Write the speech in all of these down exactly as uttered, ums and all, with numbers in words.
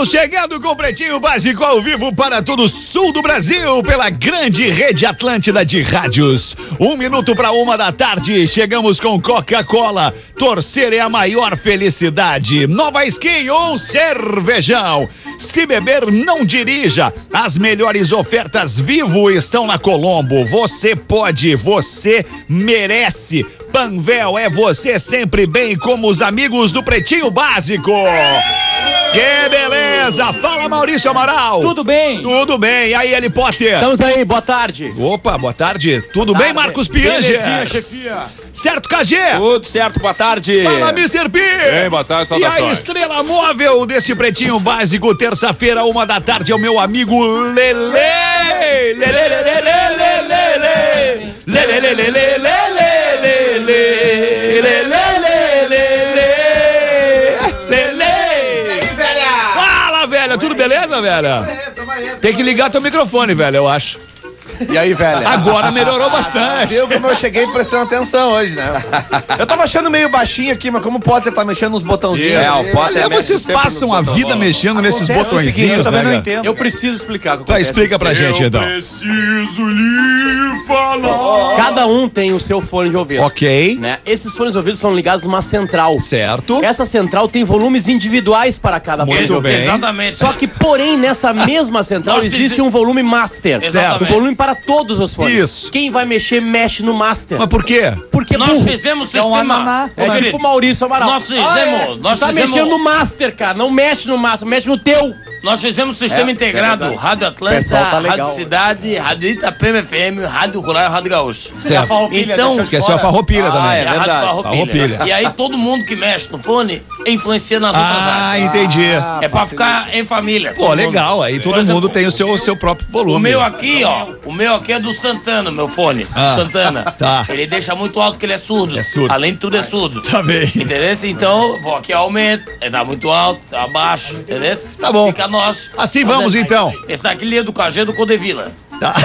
Estamos chegando com o Pretinho Básico ao vivo para todo o sul do Brasil, pela grande rede Atlântida de rádios. Um minuto para uma da tarde, chegamos com Coca-Cola. Torcer é a maior felicidade. Nova Skin, um cervejão. Se beber, não dirija. As melhores ofertas Vivo estão na Colombo. Você pode, você merece. Panvel é você sempre bem, como os amigos do Pretinho Básico. Que beleza! Fala, Maurício Amaral. Tudo bem? Tudo bem. E aí, Eli Potter? Estamos aí, boa tarde. Opa, boa tarde. Tudo Tarde. bem, Marcos Pianges? Belezinha, chefia. Certo, K G? Tudo certo, boa tarde. Fala, mister P. Bem, boa tarde, E a saudações. estrela móvel deste Pretinho Básico, terça-feira, uma da tarde, é o meu amigo Lele. Lele, Lele, Lele, Lele. Lele, Lele, Lele, Lele, Lele, Lele. Fala, velha. Tudo beleza, velha? Tem que ligar teu microfone, velho, eu acho. E aí, velho? Agora melhorou bastante. Viu como eu cheguei prestando atenção hoje, né? Eu tava achando meio baixinho aqui, mas como o Potter tá mexendo nos botãozinhos. É, o Potter Olha, mexe vocês sempre passam nos a vida botões. mexendo nesses botõezinhos, né, cara? Eu preciso explicar. Tá, explica pra gente, então. Preciso lhe falar. Cada um tem o seu fone de ouvido. Ok, Né? Esses fones de ouvido são ligados numa central. certo. Essa central tem volumes individuais para cada fone Muito de ouvido. bem. Exatamente. Só que, porém, nessa mesma central Nós existe preci- um volume master. Exatamente. Um volume para todos os fones. Isso. Quem vai mexer, mexe no master. Mas por quê? Porque Nós burro. fizemos o É um sistema. ananá. Ô, É querido, tipo o Maurício Amaral. Nós fizemos- Ah, é. nós tá fizemos- mexendo no master, cara. Não mexe no master, mexe no teu. Nós fizemos o sistema É, integrado. isso é verdade. Rádio Atlântica, Pessoal tá legal. Rádio Cidade, Rádio Itapema F M, Rádio Rural e Rádio Gaúcho. Certo. Então, Esqueceu a farroupilha Ah, também. é, a Rádio Farroupilha. Farroupilha. E aí todo mundo que mexe no fone influencia nas outras Ah, rádios. entendi. É pra ficar em família. Pô, todo mundo. legal. Aí todo Por exemplo, mundo tem o seu, seu próprio volume. O meu aqui, ó, o meu aqui é do Santana, meu fone. Ah, do Santana. tá. Ele deixa muito alto que ele é surdo. É surdo. Além de tudo, é surdo. Tá bem. Entendeu? Então, vou aqui aumenta, ele dá muito alto, tá baixo, entendeu? Tá bom. Fica nós. Assim vamos, fazendo- então. Esse daqui lê do K G do Codevila. Tá.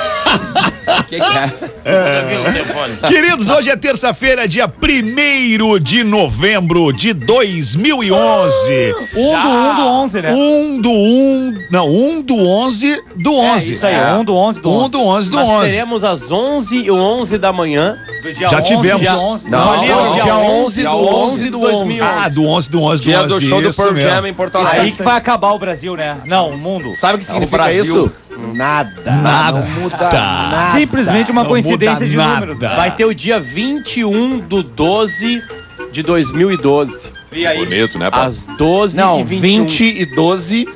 Que que é? Codevila, o telefone. Queridos, hoje é terça-feira, dia primeiro de novembro de dois mil e onze. Um do um do onze, né? um do um. Não, um do onze do onze. Isso aí, um do onze do um onze. do onze do Nós onze. teremos às onze e onze da manhã. Do dia Já onze, tivemos. Dia onze. Não, ali, não, ó, dia onze do do onze onze do dois mil e onze. Ah, do onze do onze do Dia onze. do show do isso Pearl mesmo. Jam em Porto Alegre. Aí que vai acabar o Brasil, né? Não, o mundo. Sabe o que significa Brasil. isso? Nada. Nada. Não muda Tá. nada. Simplesmente uma Não coincidência muda de nada. números. né? Vai ter o dia vinte e um do doze de dois mil e doze. E aí? Bonito, né, Paulo? Às doze Não, e vinte e um. vinte e doze.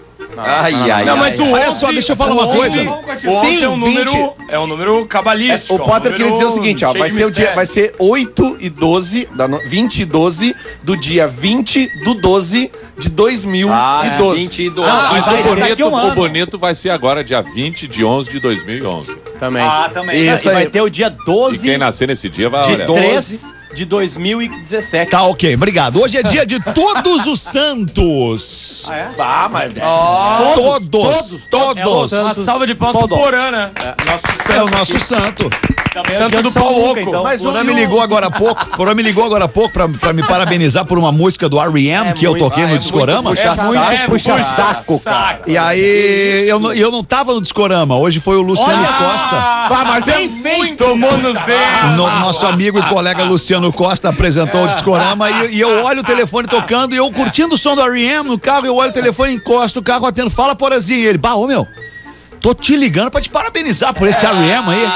Ai, ai, Não, ai. mas o Olha onze só, deixa eu falar uma o coisa. onze O onze Sim, é um número, vinte. é um número cabalístico. O Potter é um queria dizer o número seguinte, ó, cheio vai de ser o dia, mistério. vai ser oito e doze, da no- vinte e doze do dia vinte do doze de dois mil e doze. vinte e doze. Ah, mas vai o daqui bonito, um ano. o bonito vai ser agora, dia vinte de onze de dois mil e onze. Também. Ah, também. Isso E vai aí. ter o dia E doze quem nascer nesse dia vai, de olha. três de dois mil e dezessete. Tá, ok, obrigado. Hoje é dia de Todos os Santos. Ah, mas... Todos, todos, todos. Uma salva de palmas pro Porã, né? Nosso santo. É o nosso santo. Também é Santo dia do São pau Luca, oco. então. Mas O Porã o- me ligou agora há pouco. O Porã me ligou agora há pouco pra, pra me parabenizar por uma música do R E M que eu muito- toquei ah, no é Discorama. muito É muito, é puxa muito saco, cara. E aí, eu, não- eu não tava no Discorama. Hoje foi o Luciano Costa. Ah, mas bem feito. Tomou nos dedos. No- nosso amigo e colega Luciano Costa apresentou o Discorama e, e eu olho o telefone tocando e eu curtindo o som do R E M no carro, eu olho o telefone, encosto o carro atendo, fala Porazinho. E ele, bah, ô meu, tô te ligando pra te parabenizar por esse R E M aí.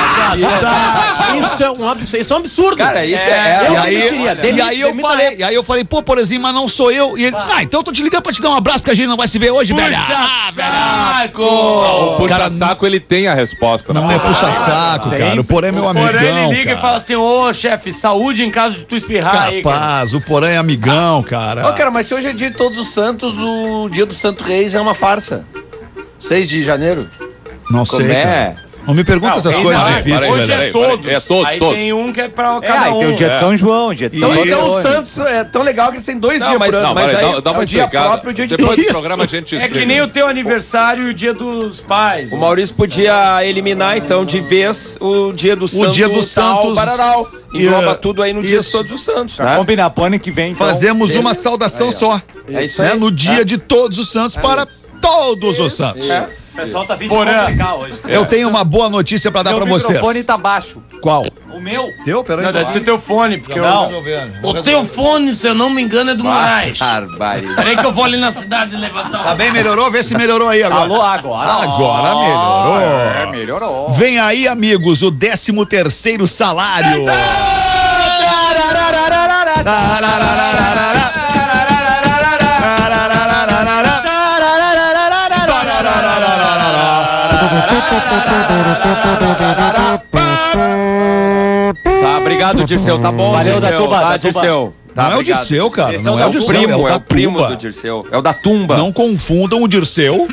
Isso é um absurdo. Isso é um absurdo. Cara, isso é. é- Eu E aí, demitiria. e Demite- aí eu demita falei, ele. e aí eu falei, pô, Porazinho, mas não sou eu. E ele, ah, então eu tô te ligando pra te dar um abraço porque a gente não vai se ver hoje, velho. Ah, Saco. O Cara, puxa-saco, ele tem a resposta. Não né? é puxa-saco, cara. O Porã é meu amigão, Porém, ele liga cara. e fala assim, ô chefe, saúde em caso de tu espirrar aí, cara. Capaz, o Porã é amigão, cara. Ô, cara, mas se hoje é dia de Todos os Santos, o dia do Santo Reis é uma farsa. seis de janeiro? Não sei, Como cara. é? Não me pergunta Não, essas tem- coisas não, é, difíceis, peraí, Hoje velho. é peraí, todos. peraí. É todo, Aí todos. tem um que é pra É, cada aí um. tem o dia de São João, dia de São Então, então o Antônio. Santos é tão legal que eles têm dois Não, dias mas, por ano. não, mas mas aí, aí dá, dá é uma o dia explicada. próprio e o dia de Depois do Isso. programa a gente É explica. que nem o teu aniversário e o dia dos pais. O Maurício podia eliminar, então, de vez o dia do Santo. dia do tal, Santos. Bararau. Engloba E, tudo aí no dia de isso. todos os santos, Pra né? combinar, pro ano que vem, então. Fazemos uma beleza. saudação só. É isso né? aí. No dia de todos os santos para todos os santos. É. O pessoal tá vindo Porã. complicar hoje. Eu tenho uma boa notícia para dar Meu para vocês. microfone tá baixo. Qual? O meu? Teu? Peraí. Não, deve ser teu fone, porque Não. eu... O teu fone, se eu não me engano, é do Moraes. Barbaridade. Peraí que eu vou ali na cidade levantar Tá um. bem, melhorou? Vê se melhorou aí agora. Alô, agora. Agora melhorou. É, melhorou. Vem aí, amigos, o décimo terceiro salário. Tá, obrigado, Dirceu. Tá bom, Valeu, Dirceu. da Tuba, Tá, da Tuba. Dirceu. Tá, Não é o obrigado. Dirceu, cara. Esse Não é é o o da Dirceu. Primo, é é o o primo Tuba. do Dirceu. É o da Tumba. Não confundam o Dirceu.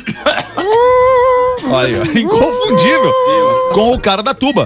Olha aí, ó, inconfundível. Com o cara da tuba,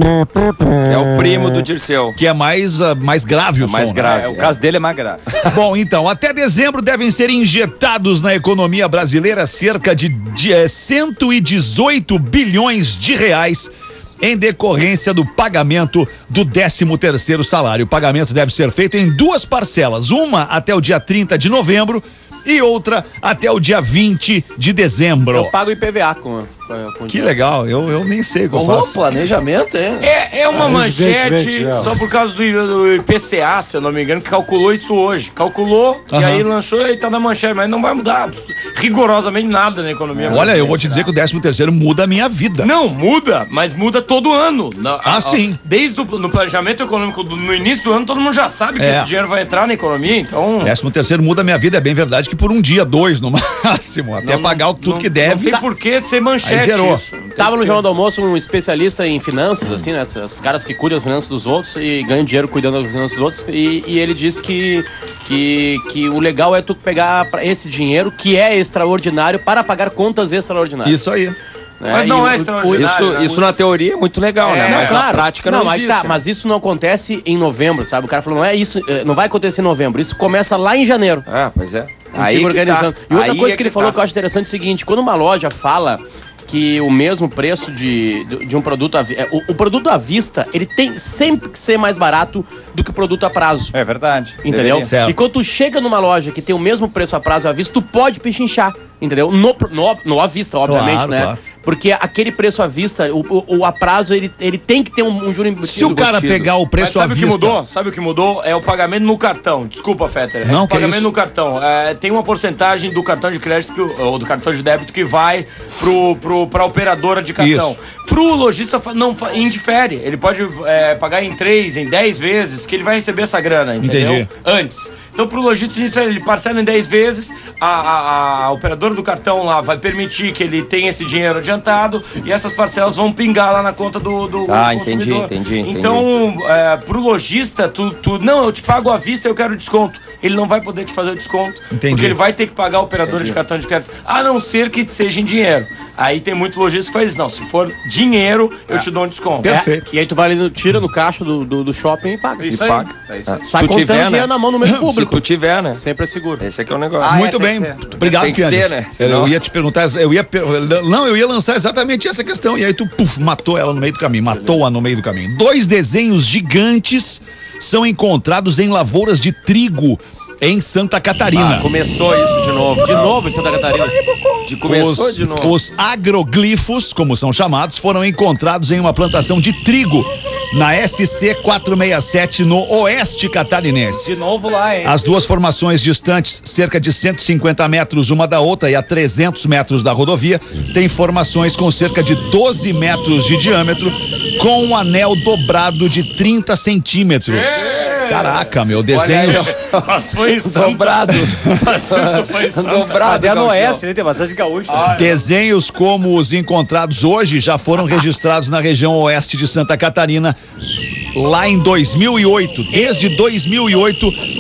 É o primo do Dirceu. que é mais, ah, mais grave o mais som, né? grave. É, o caso dele é mais grave. Bom, então, até dezembro devem ser injetados na economia brasileira cerca de, de eh, cento e dezoito bilhões de reais em decorrência do pagamento do décimo terceiro salário. O pagamento deve ser feito em duas parcelas, uma até o dia trinta de novembro e outra até o dia vinte de dezembro. Eu pago I P V A com... com, com Que legal, eu, eu nem sei o que eu Ô, faço. planejamento, é. É, é uma Ah, manchete evidentemente, não. só por causa do, do I P C A, se eu não me engano, que calculou isso hoje. Calculou e Aham. aí lançou e tá na manchete, mas não vai mudar rigorosamente nada na economia. Olha, eu vou te dizer que o décimo terceiro muda a minha vida. Não, muda, mas muda todo ano. Na- Ah, a- sim. Desde o no planejamento econômico, do- no início do ano, todo mundo já sabe que É. esse dinheiro vai entrar na economia, então... Décimo terceiro muda a minha vida, é bem verdade que por um dia, dois no máximo, até não- pagar o tudo não- que deve. Não tem por que ser manchete Aí zerou. isso. Não tem Tava no porquê. Jornal do Almoço um especialista em finanças, assim, né? Os caras que cuidam das finanças dos outros e ganham dinheiro cuidando das finanças dos outros. E, e ele disse que, que, que o legal é tu pegar pra esse dinheiro, que é extraordinário, para pagar contas extraordinárias. Isso aí. né? Mas não E é o- extraordinário. Isso, né? isso na teoria é muito legal, né? É, Mas claro. na prática não, não mas, existe. tá, mas isso não acontece em novembro, sabe? O cara falou, não é isso, eh, não vai acontecer em novembro. Isso começa lá em janeiro. Ah, pois é. Aí que organizando. tá. E outra Aí coisa é que ele falou tá. que eu acho interessante é o seguinte: quando uma loja fala que o mesmo preço de, de, de um produto à, vi- é, o, o produto à vista, ele tem sempre que ser mais barato do que o produto a prazo. É verdade. Entendeu? Deveria. Certo. E quando tu chega numa loja que tem o mesmo preço a prazo à vista, tu pode pechinchar, entendeu? No, no, no à vista, obviamente, Claro, né? claro. Porque aquele preço à vista, o, o, o a prazo, ele, ele tem que ter um, um juro embutido. Se o cara embutido. pegar o Mas preço à sabe o que vista... mudou? Sabe o que mudou? É o pagamento no cartão. Desculpa, Fetter. É Não, o que pagamento isso? no cartão. É, tem uma porcentagem do cartão de crédito que, o- ou do cartão de débito que vai pro, pro, pra operadora de cartão. Isso. Pro lojista fa- não fa- indifere. Ele pode é, pagar em três, em dez vezes, que ele vai receber essa grana, entendeu? Entendi. Antes. Então, pro lojista, ele parcela em dez vezes, a, a, a operadora do cartão lá vai permitir que ele tenha esse dinheiro adiantado e essas parcelas vão pingar lá na conta do, do Ah, entendi, consumidor. entendi, entendi. Então, é, pro lojista, tu, tu, não, eu te pago à vista, eu quero desconto. Ele não vai poder te fazer o desconto, Entendi. porque ele vai ter que pagar a operadora de cartão de crédito, a não ser que seja em dinheiro. Aí tem muito lojista que faz isso. Não, se for dinheiro, eu te dou um desconto. Perfeito. É, e aí tu vai ali, no- tira no caixa do, do, do shopping e paga. Isso E aí. paga. É isso Ah, aí. se Sai tu contando tiver, dinheiro né? na mão no meio do Se público. tu tiver, né? Sempre é seguro. Esse aqui é o negócio. Ah, é, Muito tem bem. que ter. Obrigado, Tem que ter, Pianis. né? Eu Senão- ia te perguntar, eu ia per- não, eu ia lançar exatamente essa questão e aí tu puf, matou ela no meio do caminho, matou-a no meio do caminho. Dois desenhos gigantes são encontrados em lavouras de trigo em Santa Catarina. Ah, começou isso de novo. De novo em Santa Catarina. De começou Os, de novo. os agroglifos, como são chamados, foram encontrados em uma plantação de trigo na S C quatrocentos e sessenta e sete no oeste catarinense. De novo lá, hein? As duas formações distantes, cerca de cento e cinquenta metros uma da outra e a trezentos metros da rodovia, têm formações com cerca de doze metros de diâmetro, com um anel dobrado de trinta centímetros. Caraca, meu, desenhos. Mas foi em Santa. Dobrado. Mas isso foi em Santa. Dobrado. Mas é no Gauchão. oeste, né? Tem bastante gaúcho. Desenhos como os encontrados hoje já foram registrados na região oeste de Santa Catarina lá em dois mil e oito. Desde dois mil e oito,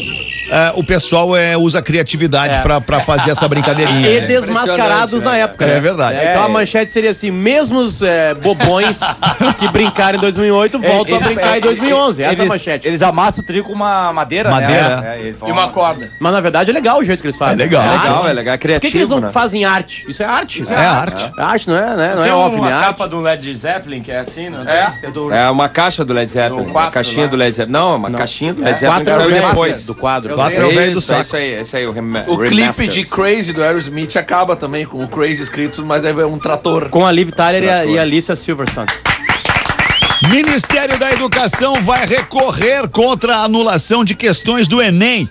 é, o pessoal é, usa criatividade É. pra, pra fazer essa brincadeirinha. E né? desmascarados na né, época. É né? verdade. Então a manchete seria assim: mesmos é, bobões que brincaram em dois mil e oito voltam a Eles- brincar em dois mil e onze. Essa é a eles, manchete. Eles amassam o trigo com uma madeira, Madeira, né? É, eles E uma corda. Mas na verdade é legal o jeito que eles fazem. É legal. É É Legal, arte. é legal, é Por que, que eles criativo, não né? fazem arte? Isso é arte. É arte. É arte, não é, né? Não Tem é óbvio, uma né? Arte. capa do Led Zeppelin que é assim, não tem? É, do, É uma caixa do Led Zeppelin. Do Uma quatro caixinha lá. do Led Zeppelin. Não, uma caixinha do Led É, Zeppelin que quatro é o saiu remaster depois. do quadro. Quatro é o velho do Isso, é saco. isso aí, esse aí, o, rem O clipe remaster. de Crazy do Aerosmith acaba também com o Crazy escrito, mas é um trator. Com a Liv Tyler e a, e a Alicia Silverstone. Ministério da Educação vai recorrer contra a anulação de questões do Enem.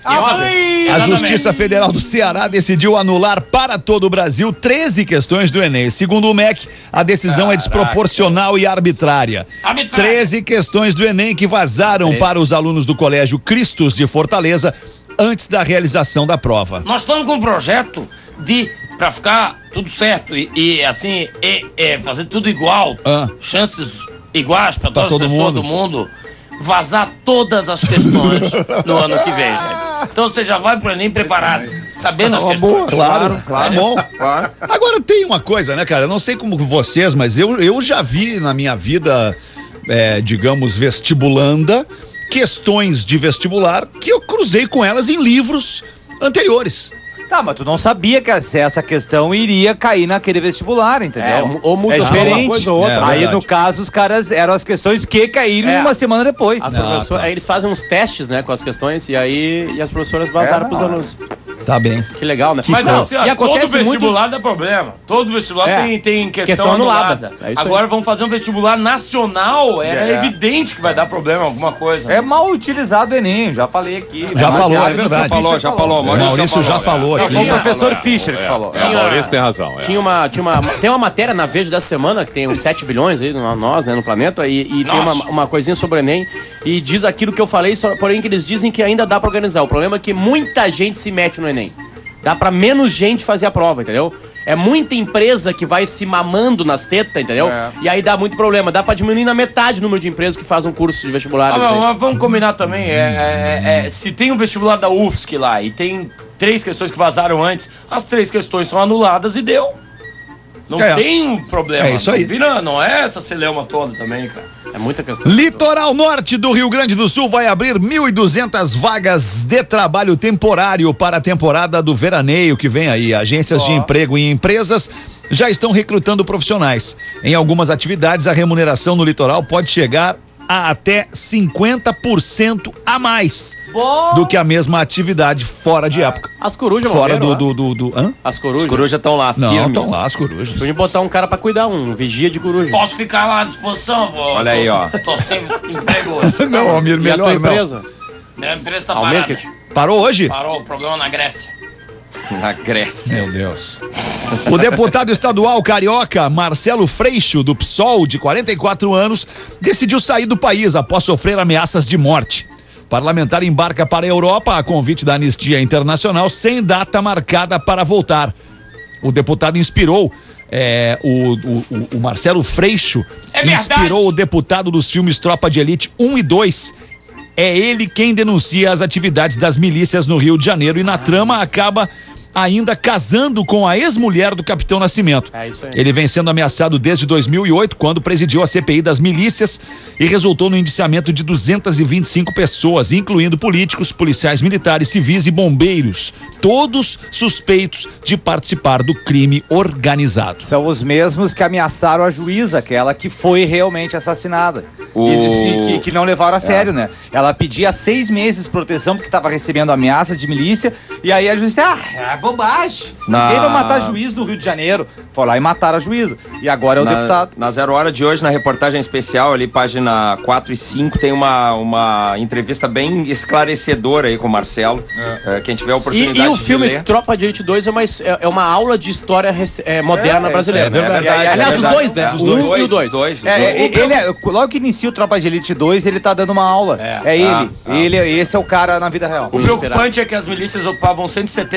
A Justiça Federal do Ceará decidiu anular para todo o Brasil treze questões do Enem. Segundo o M E C, a decisão é desproporcional e arbitrária. Arbitrária. treze questões do Enem que vazaram para os alunos do Colégio Cristos de Fortaleza antes da realização da prova. Nós estamos com um projeto de, pra ficar tudo certo e, e, assim, e, e fazer tudo igual, Ah. chances iguais pra todas todo as pessoas mundo. do mundo, vazar todas as questões no ano que vem, gente. Então você já vai pro Enem preparado, sabendo as questões. Claro, claro. Tá bom. Agora tem uma coisa, né, cara? Eu não sei como vocês, mas eu, eu já vi na minha vida, é, digamos, vestibulanda, questões de vestibular que eu cruzei com elas em livros anteriores. Tá, mas tu não sabia que essa essa questão iria cair naquele vestibular, entendeu? É, ou muda é só uma diferente. coisa ou outra. É, Aí, verdade. no caso, os caras eram as questões que caíram É. uma semana depois. As Ah, professoras, tá. aí eles fazem uns testes, né, com as questões e aí e as professoras vazaram É, pros não. alunos. Tá bem. Que legal, né? Mas Não, assim, ó, e todo acontece vestibular muito... dá problema. Todo vestibular É. tem, tem questão, Questão anulada. anulada. É isso aí. Agora vamos fazer um vestibular nacional. Era É. evidente que vai dar problema alguma coisa. É mal utilizado o Enem, já falei aqui. Já falou, baseado é no verdade. que o Falou, Fischer já falou, O Maurício Maurício já falou Não, aqui. foi o Tinha- professor é, Fischer que falou. É, o Maurício tem razão. É. Tinha uma, tinha uma, tem uma matéria na Veja dessa semana, que tem uns sete bilhões aí, no- nós, né, no planeta, e, e tem uma, Nossa. uma coisinha sobre o Enem, e diz aquilo que eu falei, só, porém que eles dizem que ainda dá pra organizar. O problema é que muita gente se mete no Enem. Dá pra menos gente fazer a prova, entendeu? É muita empresa que vai se mamando nas tetas, entendeu? É. E aí dá muito problema. Dá pra diminuir na metade o número de empresas que fazem um curso de vestibular. Ah, assim. não, mas vamos combinar também. É, é, é, se tem um vestibular da U F S C lá e tem três questões que vazaram antes, as três questões são anuladas e deu. Não É. tem um problema. É isso aí. Não, vira, não é essa celeuma toda também, cara. É muita questão. Litoral Norte do Rio Grande do Sul vai abrir mil e duzentas vagas de trabalho temporário para a temporada do veraneio que vem aí. Agências de emprego e empresas já estão recrutando profissionais. Em algumas atividades, a remuneração no litoral pode chegar a até cinquenta por cento a mais do que a mesma atividade fora de época. As corujas Fora morreram do, lá. do, do, do- hã? As corujas. Os corujas estão lá, Não, firmes. estão lá as corujas. Podia botar um cara pra cuidar, um vigia de coruja. Posso ficar lá à disposição, vô? Olha aí, ó. Tô sem emprego hoje. Não, Almir, E a tua melhor não. empresa? Minha empresa tá Ao parada. marketing? Parou hoje? Parou o programa na Grécia. Na Grécia. Meu Deus. O deputado estadual carioca Marcelo Freixo, do P SOL, de quarenta e quatro anos, decidiu sair do país após sofrer ameaças de morte. O parlamentar embarca para a Europa a convite da Anistia Internacional sem data marcada para voltar. O deputado inspirou é, o, o, o Marcelo Freixo É verdade. inspirou o deputado dos filmes Tropa de Elite um e dois. É ele quem denuncia as atividades das milícias no Rio de Janeiro e na trama acaba ainda casando com a ex-mulher do Capitão Nascimento. É isso aí. Ele vem sendo ameaçado desde dois mil e oito, quando presidiu a C P I das milícias e resultou no indiciamento de duzentas e vinte e cinco pessoas, incluindo políticos, policiais militares, civis e bombeiros, todos suspeitos de participar do crime organizado. São os mesmos que ameaçaram a juíza, aquela que foi realmente assassinada. O- E- e- que, que não levaram a sério, né? Ela pedia seis meses de proteção porque estava recebendo ameaça de milícia. E aí a juíza disse, ah, é bobagem. Na- Ninguém vai matar juiz do Rio de Janeiro. Foi lá e mataram a juíza. E agora é o Na, deputado. na Zero Hora de hoje, na reportagem especial, ali, página quatro e cinco, tem uma, uma entrevista bem esclarecedora aí com o Marcelo. É, quem tiver a E, oportunidade e o de filme ler. Tropa de Elite dois é uma, es- é é uma aula de história rec- é, moderna É, brasileira. é verdade. E aí, É aliás, verdade. os dois, né? É, Os os um dois, e o dois. os dois, os É, dois. é, ele é- logo que inicia o Tropa de Elite dois, ele tá dando uma aula. É, ele. Ah, ah. ele. Esse é o cara na vida real. O preocupante é que as milícias ocupavam cento e setenta pontos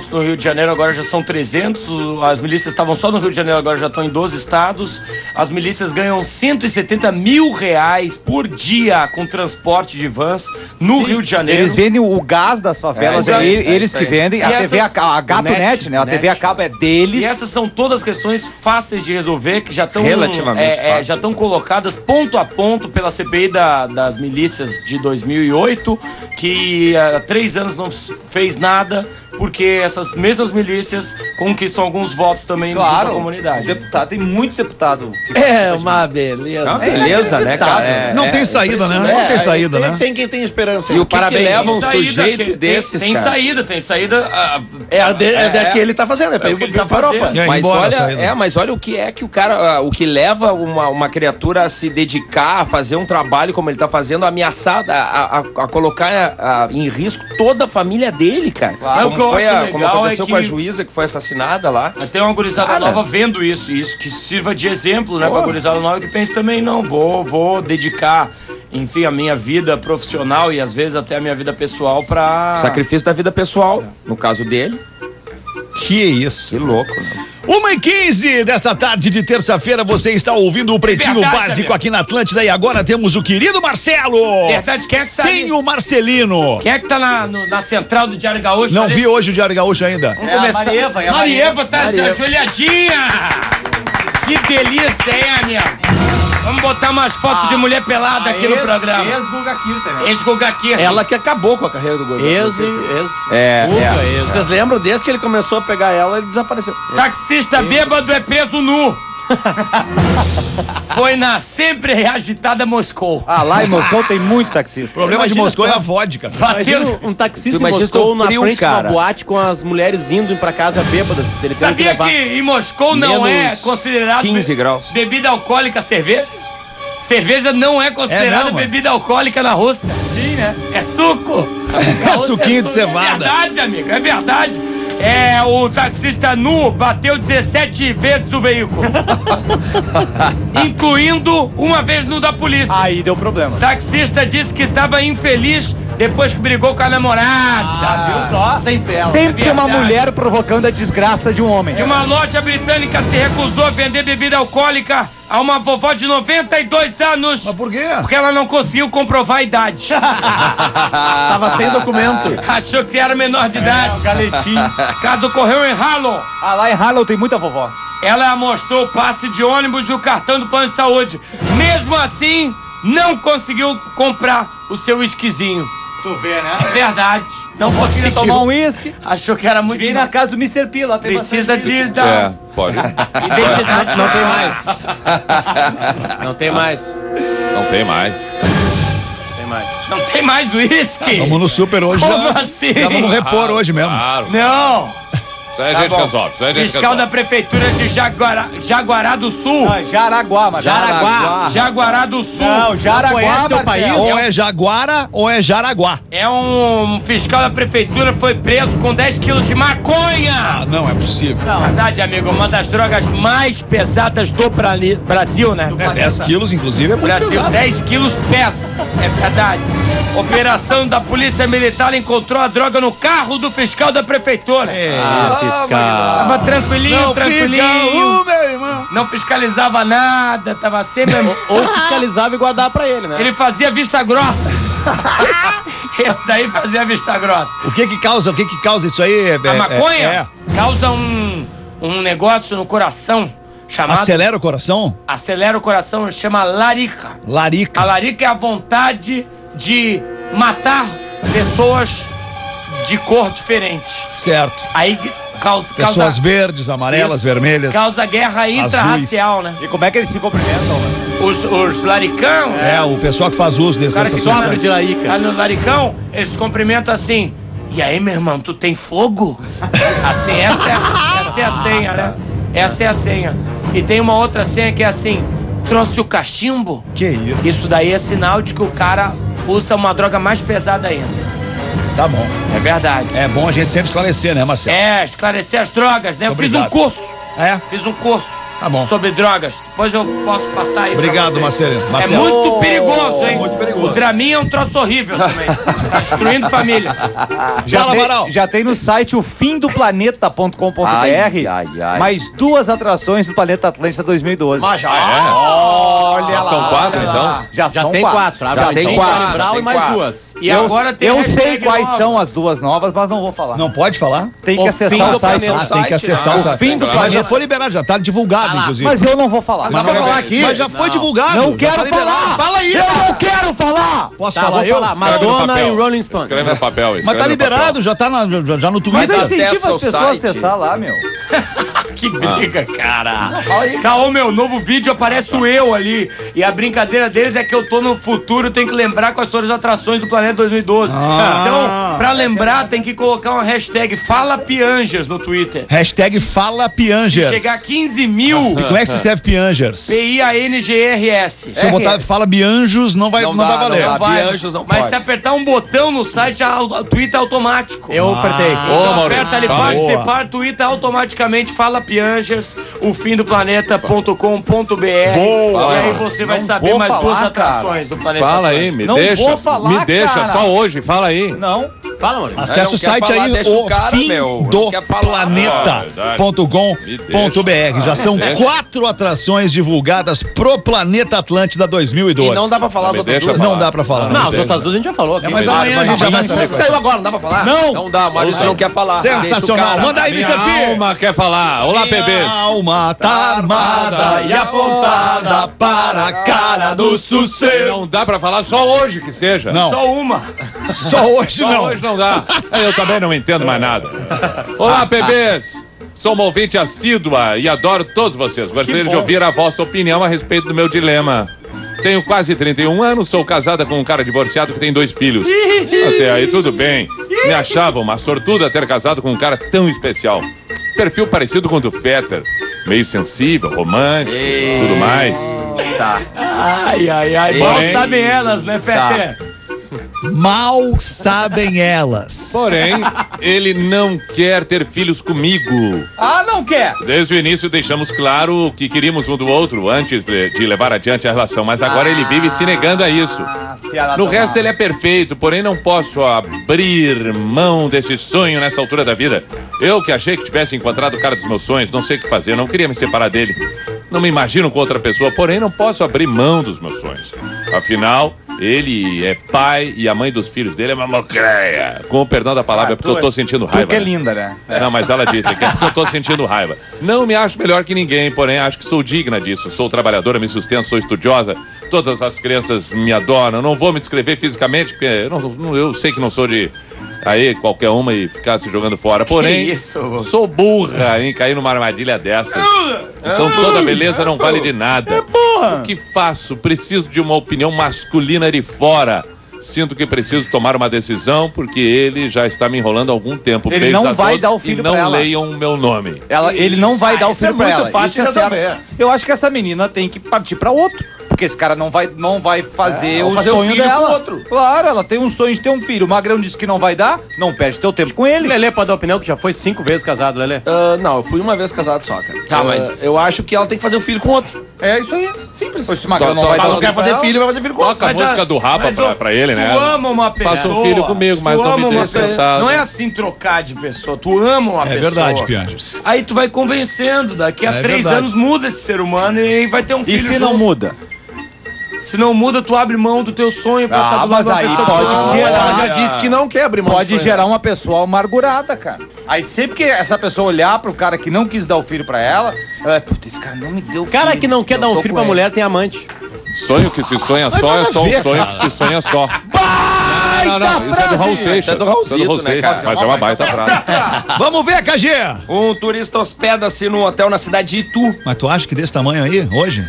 no Rio de Janeiro, agora já são trezentos. As milícias estavam só no Rio de Janeiro, agora já estão em doze estados. As milícias ganham cento e setenta mil reais por dia com transporte de vans no Rio de Janeiro. Eles vendem o gás das favelas, É, é, é, é eles isso que aí. vendem. E A T V, essas- a, a Gato Net, Net, né? A Net. T V a cabo é deles. E essas são todas questões fáceis de resolver, que já estão Relativamente é, é, fáceis. já estão colocadas ponto a ponto pela C P I da- das milícias de dois mil e oito, que há três anos não f- fez nada, porque essas mesmas milícias conquistam alguns votos também junto Claro, à comunidade. deputado, tem muito deputado. que- É uma beleza. É uma beleza, né, cara? É, Não é, tem saída, né? Não tem saída, tem, né? tem quem tem esperança. E o que, que leva um Saída sujeito que- desses, tem, tem cara? saída, tem saída. ah, É a de, é, É, da é. que ele tá fazendo, é pra É ir o que ele pra tá Europa. fazendo. É, Mas embora a olha, saída. é, mas olha o que é que o cara, ah, o que leva uma, uma criatura a se dedicar a fazer um trabalho como ele tá fazendo, ameaçada, a, a, a colocar a- em risco toda a família dele, cara. Claro. Como, O que eu foi acho a- legal como aconteceu é que- com a juíza que foi assassinada lá. Tem uma gurizada Cara. nova vendo isso, e isso que sirva de exemplo, né? Pô. Pra gurizada nova que pense também, não, vou, vou dedicar, enfim, a minha vida profissional e às vezes até a minha vida pessoal pra... Sacrifício da vida pessoal, no caso dele. Que isso. Que louco, né? uma e quinze desta tarde de terça-feira, você está ouvindo o Pretinho Verdade, Básico amigo. aqui na Atlântida e agora temos o querido Marcelo. Verdade, quem é que tá Sem ali? o Marcelino. Quem é que tá na, no- na central do Diário Gaúcho? Não ali? vi hoje o Diário Gaúcho ainda. Vamos É a começar. Marieva, é a Marieva tá Marieva. ajoelhadinha. Que delícia, hein, amigo? Vamos botar umas fotos de mulher pelada aqui no programa. Ex-Guga Kirten, né? Ex-Guga Kirten. Ela que acabou com a carreira do Gordão. Ex, ex, É, Guga, é. ex. Vocês lembram? Desde que ele começou a pegar ela, ele desapareceu. Taxista bêbado é preso nu. Foi na sempre agitada Moscou. Ah, lá em Moscou tem muito taxista. O problema de Imagina Moscou só. é a vodka. Bateu. Imagina um taxista Tu em imagina Moscou o na frio, frente de cara. uma boate com as mulheres indo pra casa bêbadas. Ele tendo que Sabia levar. que em Moscou não é menos considerado quinze be- graus. bebida alcoólica cerveja? Cerveja não é considerada mesmo? bebida alcoólica na Rússia. Sim, né? É suco. É suquinho de suco. cevada. É verdade, amigo, é verdade. É, o taxista nu bateu dezessete vezes o veículo. Incluindo uma vez no da polícia. Aí deu problema. Taxista disse que estava infeliz depois que brigou com a namorada. viu só? Sempre ela. Sempre É uma verdade. mulher provocando a desgraça de um homem. E uma loja britânica se recusou a vender bebida alcoólica a uma vovó de noventa e dois anos. Mas por quê? Porque ela não conseguiu comprovar a idade. Tava sem documento. Achou que era menor de idade. Galetinho. Caso ocorreu em Harlow. Ah, lá em Harlow tem muita vovó. Ela mostrou o passe de ônibus e o cartão do plano de saúde. Mesmo assim, não conseguiu comprar o seu esquisinho. Tu vê, né? Verdade. Não Queria conseguiu. tomar um uísque. Achou que era muito... Vem na casa do mister P, lá tem Precisa bastante de uísque. dar É, pode. identidade. Não tem mais. Não tem mais. Não tem mais. Não tem mais. Não tem mais uísque? Vamos no super hoje. Como já, assim? já vamos repor hoje mesmo. Claro. Não. Isso aí a Tá gente bom. resolve. Isso aí a gente Fiscal da resolve. Prefeitura de Jaguará, Jaguará do Sul. Ah, Jaraguá, mas Jaraguá. Jaguará do Sul. Não, Jaraguá, conhece teu Marcelo. país? Ou é Jaguara ou é Jaraguá. É um fiscal da prefeitura foi preso com dez quilos de maconha. Ah, não é possível. Verdade, amigo, uma das drogas mais pesadas do Brali- Brasil, né? É, dez quilos, inclusive, é muito Brasil, pesado. dez quilos pesa. É verdade. Operação da Polícia Militar encontrou a droga no carro do fiscal da prefeitura. Ah, fiscal. Tava tranquilinho, Não tranquilinho. fica um, meu irmão. Não fiscalizava nada, tava sempre. Ou fiscalizava e guardava pra ele, né? Ele fazia vista grossa. Esse daí fazia vista grossa. O que que causa, o que que causa isso aí? É- A maconha é- causa um, um negócio no coração é. chamado. Acelera o coração? Acelera o coração, chama larica. A Larica. larica é a vontade de matar pessoas de cor diferente. Certo. Aí causa. Pessoas causa, verdes, amarelas, Isso. vermelhas. Causa guerra intrarracial, né? E como é que eles se cumprimentam, né? Os, os laricão. É, o pessoal que faz uso desse, O cara dessas que sofre substâncias. de larica. Lá no laricão, eles se cumprimentam assim. E aí, meu irmão, tu tem fogo? Assim, essa é, essa é a senha, né? Essa é a senha. E tem uma outra senha que é assim: trouxe o cachimbo? Que isso? Isso daí é sinal de que o cara usa uma droga mais pesada ainda. Tá bom. É verdade. É bom a gente sempre esclarecer, né, Marcelo? É, esclarecer as drogas, né? Eu Obrigado. fiz um curso. É? Fiz um curso Tá bom. sobre drogas. Depois eu posso passar aí. Obrigado, Marcelo. É Marcelo. muito perigoso, hein? Muito perigoso. O Dramin é um troço horrível também. Tá destruindo famílias. Já Fala, tem, Amaral. já tem no site o fim do planeta ponto com ponto br Ai, ai, ai. mais duas atrações do Planeta Atlântida dois mil e doze. Ah, Olha Já lá, são quatro, olha então? lá. Já, Já são tem quatro. Já tem cinco, quatro, Charlie já Brown tem e mais quatro. duas. E eu agora tem eu sei hashtag quais nova. são as duas novas, mas não vou falar. Não pode falar? Tem que O acessar fim o do site. planeta. Ah, tem que acessar Ah, o site. o fim do Mas já planeta. foi liberado, já tá divulgado, inclusive. Mas eu não vou falar. Mas não não vou vai- falar aqui. Mas já foi divulgado. Não já quero tá liberado. falar. Fala aí, Eu cara. não quero falar. Posso Tá, falar vou eu? falar. Escreve no Madonna papel. e Rolling Stones. Escreve no papel. Mas escreve tá no liberado, papel. já tá na- já, já no Mas Twitter. acessa incentiva o as pessoas a site. acessar lá, meu. Que briga, cara. Tá, ô meu, novo vídeo aparece o eu ali. E a brincadeira deles é que eu tô no futuro, tenho que lembrar quais foram as atrações do Planeta dois mil e doze. Ah. Então, pra lembrar, tem que colocar uma hashtag Fala Piangers no Twitter. Hashtag Fala Se Piangers. chegar a quinze mil, Como é que se escreve Piangers? P I A N G R S. Se eu botar Fala Bianjos, não vai, não Não vai dá, valer. não dá. Vai, Bianjos não mas pode. se apertar um botão no site, já o Twitter é automático. Eu apertei. Ah. Então Ô, Maurício, aperta ali, fala aí. participar, Twitter automaticamente, fala Piangers, o fim do planeta ponto com ponto br. E aí você vai Não saber vou mais falar, duas cara. atrações do planeta Fala aí, Atlântico. me Não deixa. vou falar, me deixa, cara. só hoje, fala aí. Não. Fala, Maurício. Acesse não o quer site falar, aí, deixa o o cara, fim meu. do Não quer falar. planeta ponto com ponto br. Já são deixa. quatro atrações divulgadas pro Planeta Atlântida dois mil e doze. E não dá pra falar Não as me outras deixa duas? falar. Não dá pra falar. Não, Não, as outras duas a gente já falou aqui. É, mas amanhã a gente já vai saber. Saiu agora, não dá pra falar? Não! Não dá, Maurício não quer falar. Deixa o Sensacional. cara. Manda aí, Minha mister P. alma quer falar. Olá, Minha bebês. alma tá armada e apontada para a cara do sucesso. Não dá pra falar só hoje que seja. Não, Só uma. só hoje Só não. hoje não dá. Eu também não entendo mais nada. Olá, bebês. Sou uma ouvinte assídua e adoro todos vocês. Gostaria de ouvir a vossa opinião a respeito do meu dilema. Tenho quase trinta e um anos, sou casada com um cara divorciado que tem dois filhos. Até aí tudo bem. Me achava uma sortuda ter casado com um cara tão especial. Perfil parecido com o do Fetter. Meio sensível, romântico, tudo mais. Tá. Ai, ai, ai. Porém- Mal sabem elas, né, Fete? Mal sabem elas. Porém, ele não quer ter filhos comigo. Ah, não quer. Desde o início deixamos claro que queríamos um do outro antes de de levar adiante a relação, mas agora ele vive se negando a isso. Ah, fiada No do resto mal. ele é perfeito, porém não posso abrir mão desse sonho nessa altura da vida. Eu que achei que tivesse encontrado o cara dos meus sonhos, não sei o que fazer, não queria me separar dele. Não me imagino com outra pessoa, porém não posso abrir mão dos meus sonhos. Afinal, ele é pai e a mãe dos filhos dele é uma mocreia. Com o perdão da palavra, é porque eu tô sentindo Tu raiva. que é né? linda, né? Não, mas ela disse que é porque eu tô sentindo raiva. Não me acho melhor que ninguém, porém acho que sou digna disso. Sou trabalhadora, me sustento, sou estudiosa. Todas as crianças me adoram. Não vou me descrever fisicamente, porque eu, não- não- eu sei que não sou de aí qualquer uma e ficar se jogando fora. Porém, isso? sou burra em cair numa armadilha dessas. Então toda beleza não vale de nada. O que faço? Preciso de uma opinião masculina de fora. Sinto que preciso tomar uma decisão porque ele já está me enrolando há algum tempo. Ele Beijos não a vai todos dar o e filho não pra ela. leiam o meu nome. Ela, ele não vai dar o isso é filho pra muito ela. fácil Isso é de certo. resolver. Eu acho que essa menina tem que partir pra outro. Porque esse cara não vai, não vai fazer É, o ou fazer o sonho filho dela. com outro. Claro, ela tem um sonho de ter um filho. O Magrão disse que não vai dar, não perde teu tempo com ele. Lelê pode dar opinião que já foi cinco vezes casado, Lelê. Ah, não, eu fui uma vez casado só, cara. Tá, Ah, mas- eu acho que ela tem que fazer o filho com outro. É isso aí. Simples. Se o Magrão Tó, não tó, vai tó, dar Ela o não quer fazer pra filho, vai fazer filho com outro. Toca a música a- do Rapa mas, pra, ô, pra ele, né? Tu ama uma pessoa. Faça um filho comigo, mas tu não me ama uma deixe pessoa. testado. Não é assim trocar de pessoa. Tu ama uma É pessoa. verdade, Pianges. Aí tu vai convencendo. Daqui a É três verdade. anos muda esse ser humano e vai ter um E filho se junto. não muda? Se não muda, tu abre mão do teu sonho pra Ah, estar do mas lado da aí pessoa. pode que tu gerar- ama. Ela já disse que não quer abrir mão Pode do sonho. gerar uma pessoa amargurada, cara. Aí sempre que essa pessoa olhar pro cara que não quis dar o filho pra ela, ela vai, puta, esse cara não me deu filho. Cara que não quer Eu dar um tô filho com pra ele." mulher tem amante. Sonho que se sonha só é só um sonho que se sonha só. Não, não, não, isso é do Raul Seixas. Isso é do Raulzito, Raul né, Seixas, cara? mas é uma baita frase. Vamos ver, K G. Um turista hospeda-se num hotel na cidade de Itu. Mas tu acha que desse tamanho aí, hoje?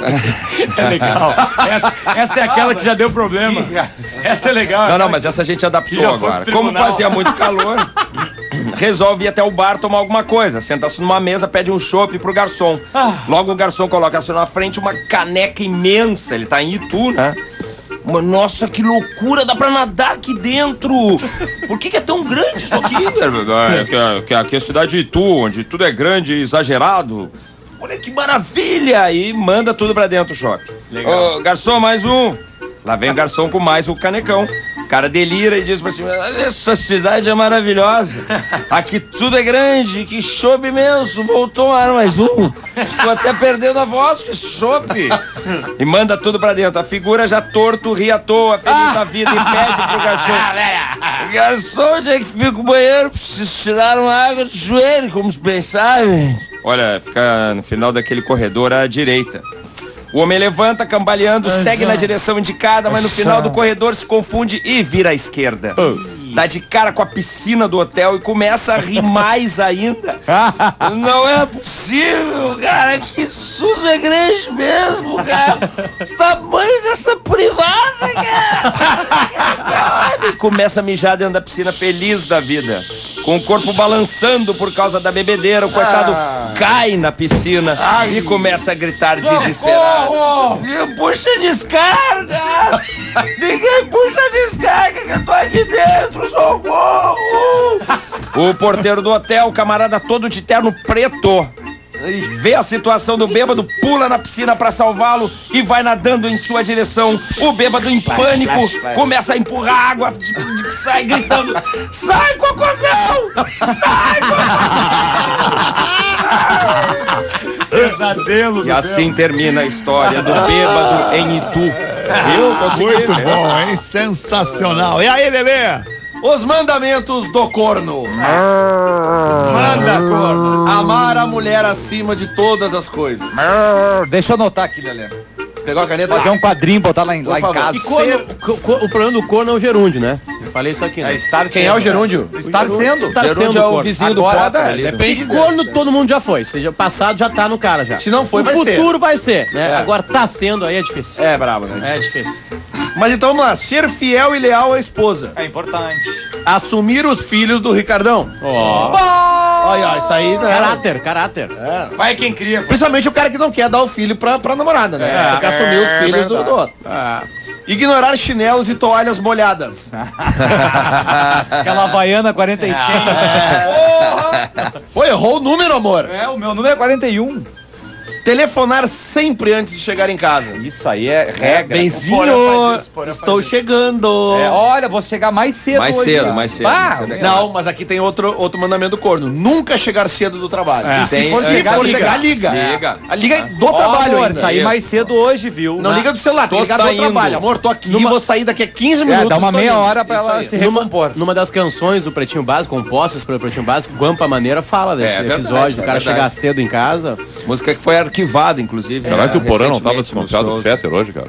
É legal. Essa, essa é aquela que já deu problema. Essa é legal. Não, não, mas essa a gente adaptou Já foi pro agora. Como tribunal. fazia muito calor, resolve ir até o bar tomar alguma coisa. Senta-se numa mesa, pede um chopp pro garçom. Logo o garçom coloca assim na frente uma caneca imensa. Ele tá em Itu, né? Mas, nossa, que loucura, dá pra nadar aqui dentro. Por que, que é tão grande isso aqui? É, que, que aqui é a cidade de Itu, onde tudo é grande e exagerado. olha que maravilha! E manda tudo pra dentro do shopping. Legal. Ô, garçom, mais um. Lá vem o garçom com mais um canecão. O cara delira e diz pra cima: essa cidade é maravilhosa. Aqui tudo é grande, que chopp imenso. Vou tomar mais um. Estou até perdendo a voz, que chopp. E manda tudo pra dentro. A figura já torto, ri à toa, feliz da vida e pede pro garçom: garçom, onde é que fica o banheiro? Preciso tirar uma água de joelho, como se pensar. Olha, fica no final daquele corredor à direita. O homem levanta, cambaleando, segue na direção indicada, mas no final do corredor se confunde e vira à esquerda. Dá de cara com a piscina do hotel e começa a rir mais ainda. Não é possível, cara. Que susto é grande mesmo, cara. O tamanho dessa privada, cara. E começa a mijar dentro da piscina, feliz da vida. Com o corpo balançando por causa da bebedeira, o coitado ah. cai na piscina Ai. e começa a gritar desesperado. Puxa a descarga! Ninguém puxa a descarga que eu tô aqui dentro, socorro! O porteiro do hotel, o camarada todo de terno preto, vê a situação do bêbado, pula na piscina pra salvá-lo e vai nadando em sua direção. O bêbado, em pânico, flash, flash. começa a empurrar água, sai gritando: sai, cocôzão! Sai, cocôzão! Pesadelo. E assim termina a história do bêbado em Itu. Viu? Consegui. Muito bom, hein? Sensacional. E aí, Lelê? Os mandamentos do corno. Manda, corno. Amar a mulher acima de todas as coisas. Deixa eu anotar aqui, Lelê. Pegou a caneta? Fazer um quadrinho, botar lá em, lá em casa. E corno, Ser... o, o problema do corno é o gerúndio, né? Eu falei isso aqui, né? É estar Quem sendo, é o gerúndio? Né? Estar o sendo. Estar gerúndio sendo é o corno. vizinho Agora, do Potter. é, Ali, depende. do... Corno todo mundo já foi. Seja, passado já tá no cara já. Se não foi, o vai futuro ser. vai ser, né? É. Agora tá sendo, aí é difícil. É brabo, né? É difícil. Mas então vamos lá. Ser fiel e leal à esposa. É importante. Assumir os filhos do Ricardão. Ó. Olha, isso aí, né? Caráter, caráter. É. Vai quem cria. Pô. Principalmente o cara que não quer dar o filho pra, pra namorada, né? É, Tem que assumir os filhos é do, do outro. É. Ignorar chinelos e toalhas molhadas. Aquela Havaiana quarenta e seis. É. Pô, errou o número, amor. É, o meu número é quarenta e um. Telefonar sempre antes de chegar em casa. Isso aí é regra. É, benzinho, estou chegando. É, olha, vou chegar mais cedo mais hoje. Cedo, mais cedo, ah, mais cedo. Não, mas aqui tem outro, outro mandamento do corno. Nunca chegar cedo do trabalho. É. E se Tem, for, é, se chegar, for liga. chegar, liga. Liga. A liga é do Ó, trabalho amor, ainda. sair Isso. mais cedo hoje, viu? Não liga do celular, tem Tô que ligar do saindo. trabalho. Amor, tô aqui, Numa- vou sair daqui a quinze minutos. É, dá uma tô meia indo. hora pra Isso ela aí. se Numa, recompor. numa das canções do Pretinho Básico, compostas pelo Pretinho Básico, Guampa Maneira fala desse É, é verdade, episódio, do é cara verdade. chegar cedo em casa. Música que foi arquivada, inclusive. Será né, que o Porã não tava recentemente desconfiado no do show. Fetter hoje, cara?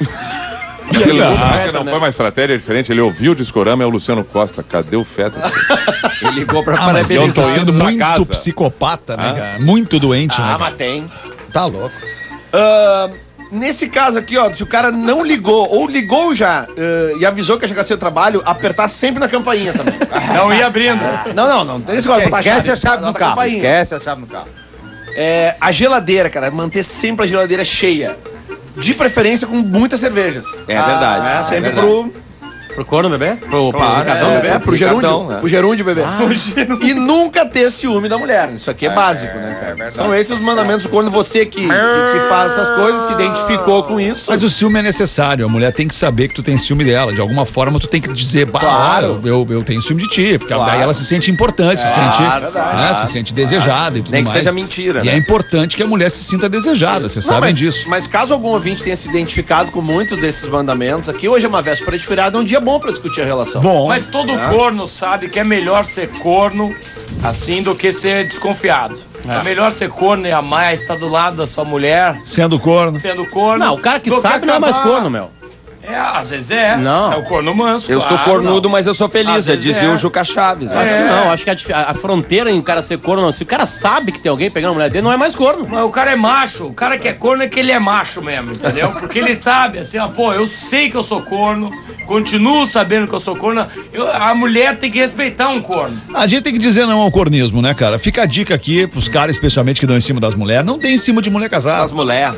Ele não, porque não foi uma estratégia diferente. Ele ouviu o discorama, é o Luciano Costa. Cadê o Fetter? Ele ligou pra Ah, mas eu tô parabenizar. sendo pra muito casa. psicopata, né, Ah. cara? Muito doente, né? Ah, cara? mas tem. Tá louco. Ah, nesse caso aqui, ó, se o cara não ligou ou ligou já ah, e avisou que ia chegar cedo do trabalho, apertar sempre na campainha também. Não ia abrindo. Não, não, não tem esse negócio de botar Esquece a chave no bota carro. campainha. Esquece a chave no carro. É, a geladeira, cara, manter sempre a geladeira cheia. De preferência com muitas cervejas. É verdade. É, é sempre verdade. pro. Pro corno, bebê? Pro, pro Claro, Ricardão, É, bebê? é, pro Ricardão, gerúndio. é. Pro gerúndio, bebê. E nunca ter ciúme da mulher. Isso aqui é, básico, né, cara? verdade. São esses os mandamentos quando você que, que, que faz essas coisas, se identificou com isso. Mas o ciúme é necessário. A mulher tem que saber que tu tem ciúme dela. De alguma forma, tu tem que dizer, bah, Claro. eu, eu tenho ciúme de ti. Porque Claro. daí ela se sente importante, se sente, né, se sente desejada e tudo Nem que mais. seja mentira, E né? é importante que a mulher se sinta desejada. Vocês Não, sabem mas, disso. Mas caso algum ouvinte tenha se identificado com muitos desses mandamentos aqui, hoje é uma véspera de feriado, é um dia bom pra discutir a relação. Bom, Mas todo corno sabe que é melhor ser corno assim do que ser desconfiado. É, melhor ser corno e amar, estar do lado da sua mulher, sendo corno. sendo corno. Não, o cara que do sabe não é mais acabar- corno, meu. É, às vezes é. Não. É o corno manso. Eu sou claro, cornudo, não. mas eu sou feliz. Às Já vezes dizia é. o Juca Chaves. Acho né? que não, acho que a, dif- a- a fronteira em o cara ser corno, não. Se o cara sabe que tem alguém pegando a mulher dele, não é mais corno. Mas o cara é macho. O cara que é corno é que ele é macho mesmo, entendeu? Porque ele sabe, assim, ó, pô, eu sei que eu sou corno, continuo sabendo que eu sou corno. Eu- a mulher tem que respeitar um corno. A gente tem que dizer não ao cornismo, né, cara? Fica a dica aqui pros caras, especialmente que dão em cima das mulheres. Não dê em cima de mulher casada. As mulheres.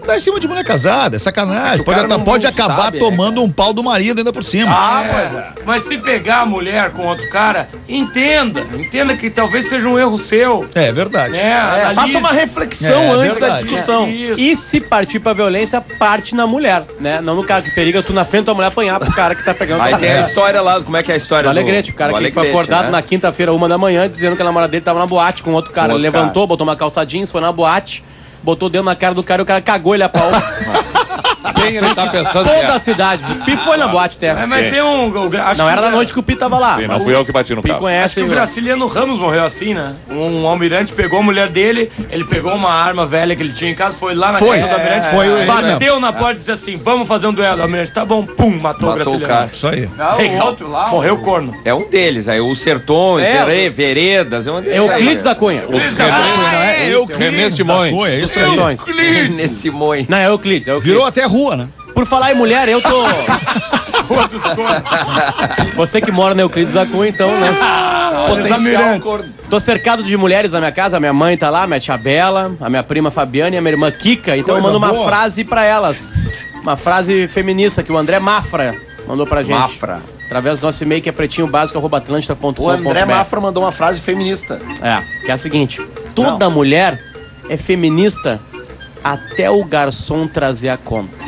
pode dar em cima de mulher casada, é sacanagem. Pode, cara não- pode não acabar sabe, né, tomando um pau do marido ainda por cima. Ah, pois é. Mas se pegar a mulher com outro cara, entenda. Entenda que talvez seja um erro seu. É verdade. É, É, analise. faça uma reflexão É, antes da verdade. discussão. Isso. E se partir pra violência, parte na mulher, né? Não no cara que periga tu na frente da mulher apanhar pro cara que tá pegando Aí tua tem a mulher. história lá, como é que é a história Do do... Alegrete, o cara do que foi Alegrete, acordado né? na quinta-feira, uma da manhã, dizendo que a namorada dele tava na boate com outro cara. Com Ele outro levantou, botou uma calça jeans, foi na boate, botou o dedo na cara do cara e o cara cagou ele a pau. Quem ele tá pensando que Toda a é? cidade. O Pi foi na boate É, terra. mas tem um. o Gra- acho Não que era o da Gra- noite que o Pi tava lá. Sim, não mas fui o eu que bati no Pi carro. Acho conhece que o Graciliano Ramos morreu assim, né? Um, um almirante pegou a mulher dele, ele pegou uma arma velha que ele tinha em casa, foi lá na Foi. casa do almirante, É, foi ele bateu mesmo. na porta e disse assim: vamos fazer um duelo. O almirante, tá bom, pum, matou, Matou o o Graciliano. cara. Isso aí. Ah, Legal. o outro lá. Morreu o- o corno. É um deles, aí os Sertões, É, Vere- Veredas, é um desses Euclides aí. da Cunha. Ah, é, Euclides René da Simões. Cunha, isso aí. Sertões. Nesse Simões. Não, é Euclides, é Euclides. Virou até rua, né? Por falar em mulher, eu tô... Rua dos cornos. Você que mora na Euclides da Cunha, então, né? Potencial. Tô cercado de mulheres na minha casa, a minha mãe tá lá, minha tia Bela, a minha prima Fabiana e a minha irmã Kika. Então Coisa eu mando uma boa. frase pra elas. Uma frase feminista que o André Mafra mandou pra gente. Mafra. Através do nosso e-mail que é pretinho básico arroba atlântida ponto com O ponto b r. André Mafra mandou uma frase feminista. É, que é a seguinte: toda mulher é feminista até o garçom trazer a conta.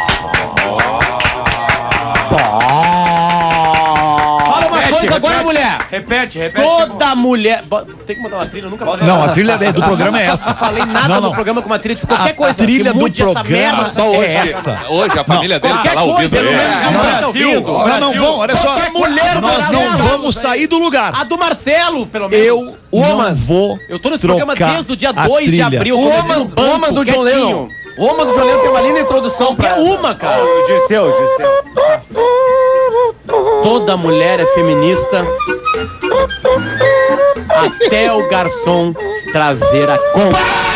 Fala uma Repete, coisa agora, repete. mulher! Repete, repete. que é bom. Toda mulher. Bo- Tem que botar uma trilha, eu nunca falei. Não, a trilha do programa é essa. Não falei nada Não, no não. programa com uma trilha de qualquer A coisa. trilha que do mude essa programa merda só hoje é essa. Hoje a família dele tá Qualquer lá ouvindo coisa, ele. pelo menos a Não, mulher tá Brasil. ouvindo. Não, não vão, olha só. Qualquer mulher do Nós Brasil. não vamos sair do lugar. A do Marcelo, pelo menos. Eu O não Oman. vou Eu tô nesse trocar programa desde o dia a dois de trilha. abril. O comecei no Oman, banco, o Oman do John quietinho. Lennon. O Oman do John Lennon tem uma linda introdução pra Qualquer uma, cara. O Dirceu, o Dirceu. Toda mulher é feminista até o garçom trazer a conta.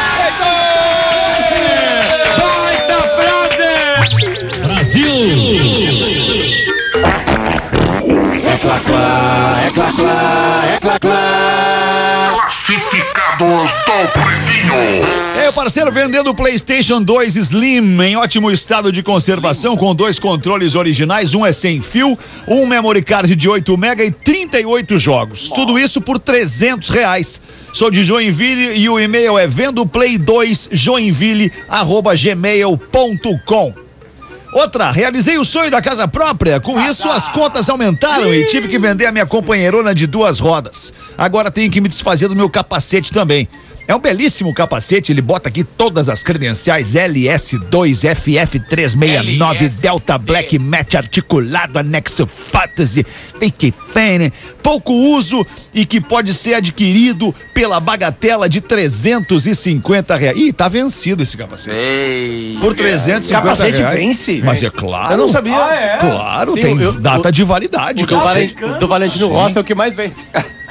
É, o parceiro vendendo o PlayStation dois Slim em ótimo estado de conservação com dois controles originais, um é sem fio, um memory card de oito mega e trinta e oito jogos. Tudo isso por trezentos reais. Sou de Joinville e o e-mail é vendo play dois joinville arroba gmail ponto com. Outra, realizei o sonho da casa própria. Com isso, as contas aumentaram e tive que vender a minha companheirona de duas rodas. Agora tenho que me desfazer do meu capacete também. É um belíssimo capacete, ele bota aqui todas as credenciais L S dois F F trezentos e sessenta e nove Delta Black Match articulado, anexo Fantasy, Fake Fan, pouco uso e que pode ser adquirido pela bagatela de trezentos e cinquenta reais. Ih, tá vencido esse capacete. Ei. Por trezentos e cinquenta Capacete reais. vence? Mas é claro. Eu não sabia. Claro, Sim, tem eu- data de validade. O do, cara. Valen- o do Valentino Rossi é o que mais vence.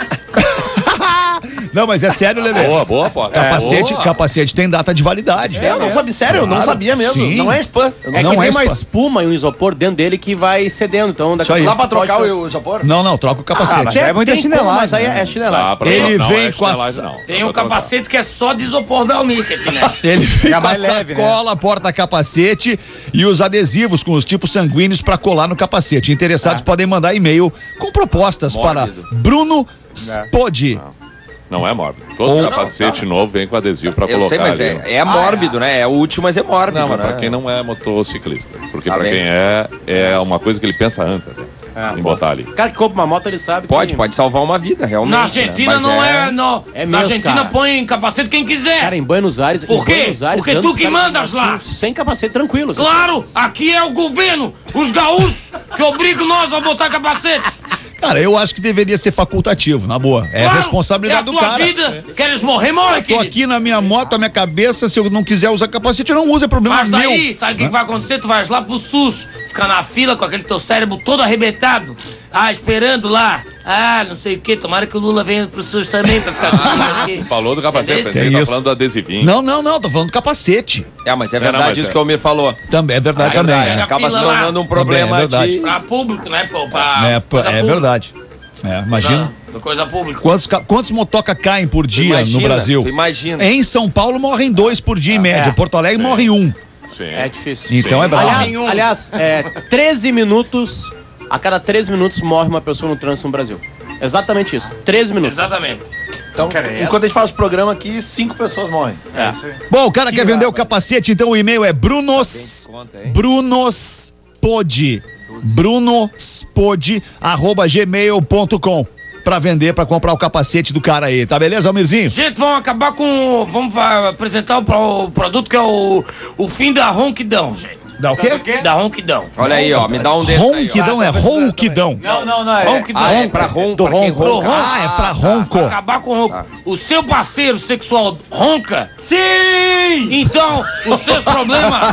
Não, mas é sério, Lelê. Boa, boa, pô. Capacete, Boa. capacete tem data de validade. Eu não sabia, sério, eu não Claro. sabia mesmo. Sim. Não é spam. Eu não É Não que é tem uma spa. espuma e um isopor dentro dele que vai cedendo. Então, daqui Isso aí. a Dá pouco pra trocar pode- o isopor? Não, não, troca o capacete. Ah, mas é muita Tem como, chinelagem, mas aí né? é chinelagem. Dá pra- Ele não, vem é com a- chinelagem, não. Tem Dá um pra trocar. capacete que é só de isopor da Almicket, né? Ele vem com a mais leve, né? sacola, porta-capacete e os adesivos com os tipos sanguíneos para colar no capacete. Interessados podem mandar e-mail com propostas Mórbido. para Bruno Spodi. Não é mórbido. Todo capacete novo vem com adesivo pra Eu colocar sei, mas ali. é, é mórbido, né? É útil, mas é mórbido, Não, mas né? pra quem não é motociclista. Porque Tá pra bem. quem é, é uma coisa que ele pensa antes até, em botar ali. O cara que compra uma moto, ele sabe Pode, que... pode salvar uma vida, realmente. Na Argentina né? Mas não é. no- É Na mesmo, Argentina cara. põe capacete quem quiser. Cara, em Buenos Aires... Por em quê? Buenos Aires, Porque tu anos, que cara, mandas lá. Sem capacete, tranquilo. Claro, aqui é o governo, os gaúchos, que obrigam nós a botar capacete. Cara, eu acho que deveria ser facultativo, na boa. É Claro, responsabilidade é a do tua cara. vida. Queres morrer, morre, Tô querido. aqui na minha moto, a minha cabeça, se eu não quiser usar capacete, eu não uso, é problema Mas daí, meu. sabe o que, que vai acontecer? Tu vais lá pro SUS, ficar na fila com aquele teu cérebro todo arrebentado. Ah, esperando lá. Ah, não sei o que. Tomara que o Lula venha pro SUS também pra ficar comigo aqui. Falou do capacete, Entendeu? pensei Tem que tava isso. falando do adesivinho. Não, não, não, tô falando do capacete. É, mas é não, verdade mas isso é. que o Almir falou. Também, é verdade É também. verdade, é. acaba se Fila lá. tornando um problema é verdade. de... Pra público, né? Pô, pra É, coisa é pública. verdade. É, imagina. Pra Coisa pública. Quantos, ca- quantos motoca caem por dia Imagina, no Brasil? tu imagina. Em São Paulo morrem dois por dia em média. Porto Alegre morre um. Sim. É difícil. Então é bravo. Aliás, aliás é, treze minutos, a cada treze minutos morre uma pessoa no trânsito no Brasil. Exatamente isso, treze minutos. Exatamente. Então, enquanto a gente faz o programa aqui, cinco pessoas morrem. É. Bom, o cara quer vender o capacete, então o e-mail é brunos, brunospod, brunospod, arroba gmail ponto com pra vender, pra comprar o capacete do cara aí, tá beleza, Almirzinho? Gente, vamos acabar com... Vamos fa- apresentar o, pro- o produto que é o, o fim da ronquidão, gente. Dá o quê? Da ronquidão. Olha aí, ó, me dá um desses aí, ó. Ronquidão é ronquidão. Não, não, não. É, Ronquidão. Ah, é pra ronco, Do pra quem ronco. ronca. Ah, é pra ronco. Acabar com o ronco. O seu parceiro sexual ronca? Sim! Então, os seus problemas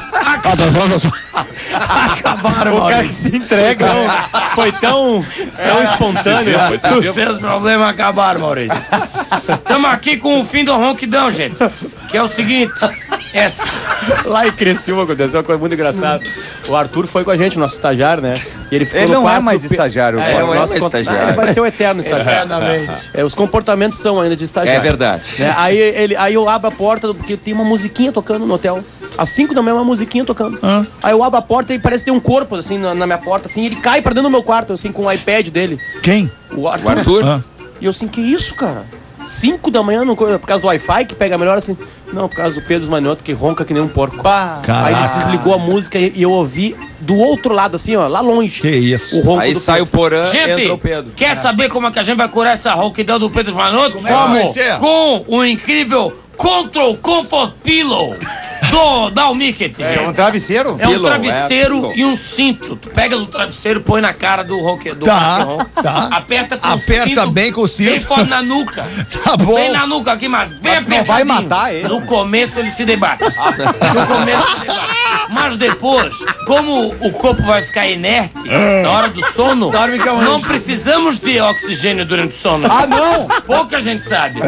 acabaram, O cara que Maurício. se entrega. Foi tão, tão espontâneo. Foi esse Os dia. seus problemas acabaram, Maurício. Estamos aqui com o fim do ronquidão, gente. Que é o seguinte. Essa. Lá em Criciúma aconteceu uma coisa muito engraçada. O Arthur foi com a gente, nosso estagiário, né? E ele ficou Ele no não é quarto mais do Pe- estagiário. É, agora. o é nosso mais cont- estagiário. Ah, ele vai ser o eterno estagiário. É, os comportamentos são ainda de estagiário. É verdade. Né? Aí, ele, aí eu abro a porta, porque tem uma musiquinha tocando no hotel. Às cinco da manhã, uma musiquinha tocando. Aí eu abro a porta e parece que tem um corpo, assim, na, na minha porta, assim. Ele cai pra dentro do meu quarto, assim, com o iPad dele. Quem? O Arthur. O Arthur? Ah. E eu assim, que isso, cara? Cinco da manhã, não, por causa do Wi-Fi, que pega melhor, assim. Não, por causa do Pedro Manioto, que ronca que nem um porco. Aí ele Caraca. desligou a música e, e eu ouvi do outro lado, assim, ó, lá longe. Que isso. O ronco Aí do sai o Porã, Gente, entra o Pedro. quer saber como é que a gente vai curar essa ronquidão do Pedro Manotto? Como? vai ser? Com o incrível Control Comfort Pillow do Dalmicket. É um travesseiro? É um Pillow, travesseiro é, pillow. e um cinto. Tu pegas o travesseiro, põe na cara do ronque, do Tá, cara que ronca, tá. aperta com Aperta o cinto. bem com o cinto. Bem forte na nuca. Tá bom. Bem na nuca aqui, mas bem Mas não vai apertadinho. matar ele? No começo ele se debate. No começo ele se debate. Mas depois, como o corpo vai ficar inerte na hora do sono, Dorme com a mão. não precisamos de oxigênio durante o sono. Ah, não! Pouca gente sabe.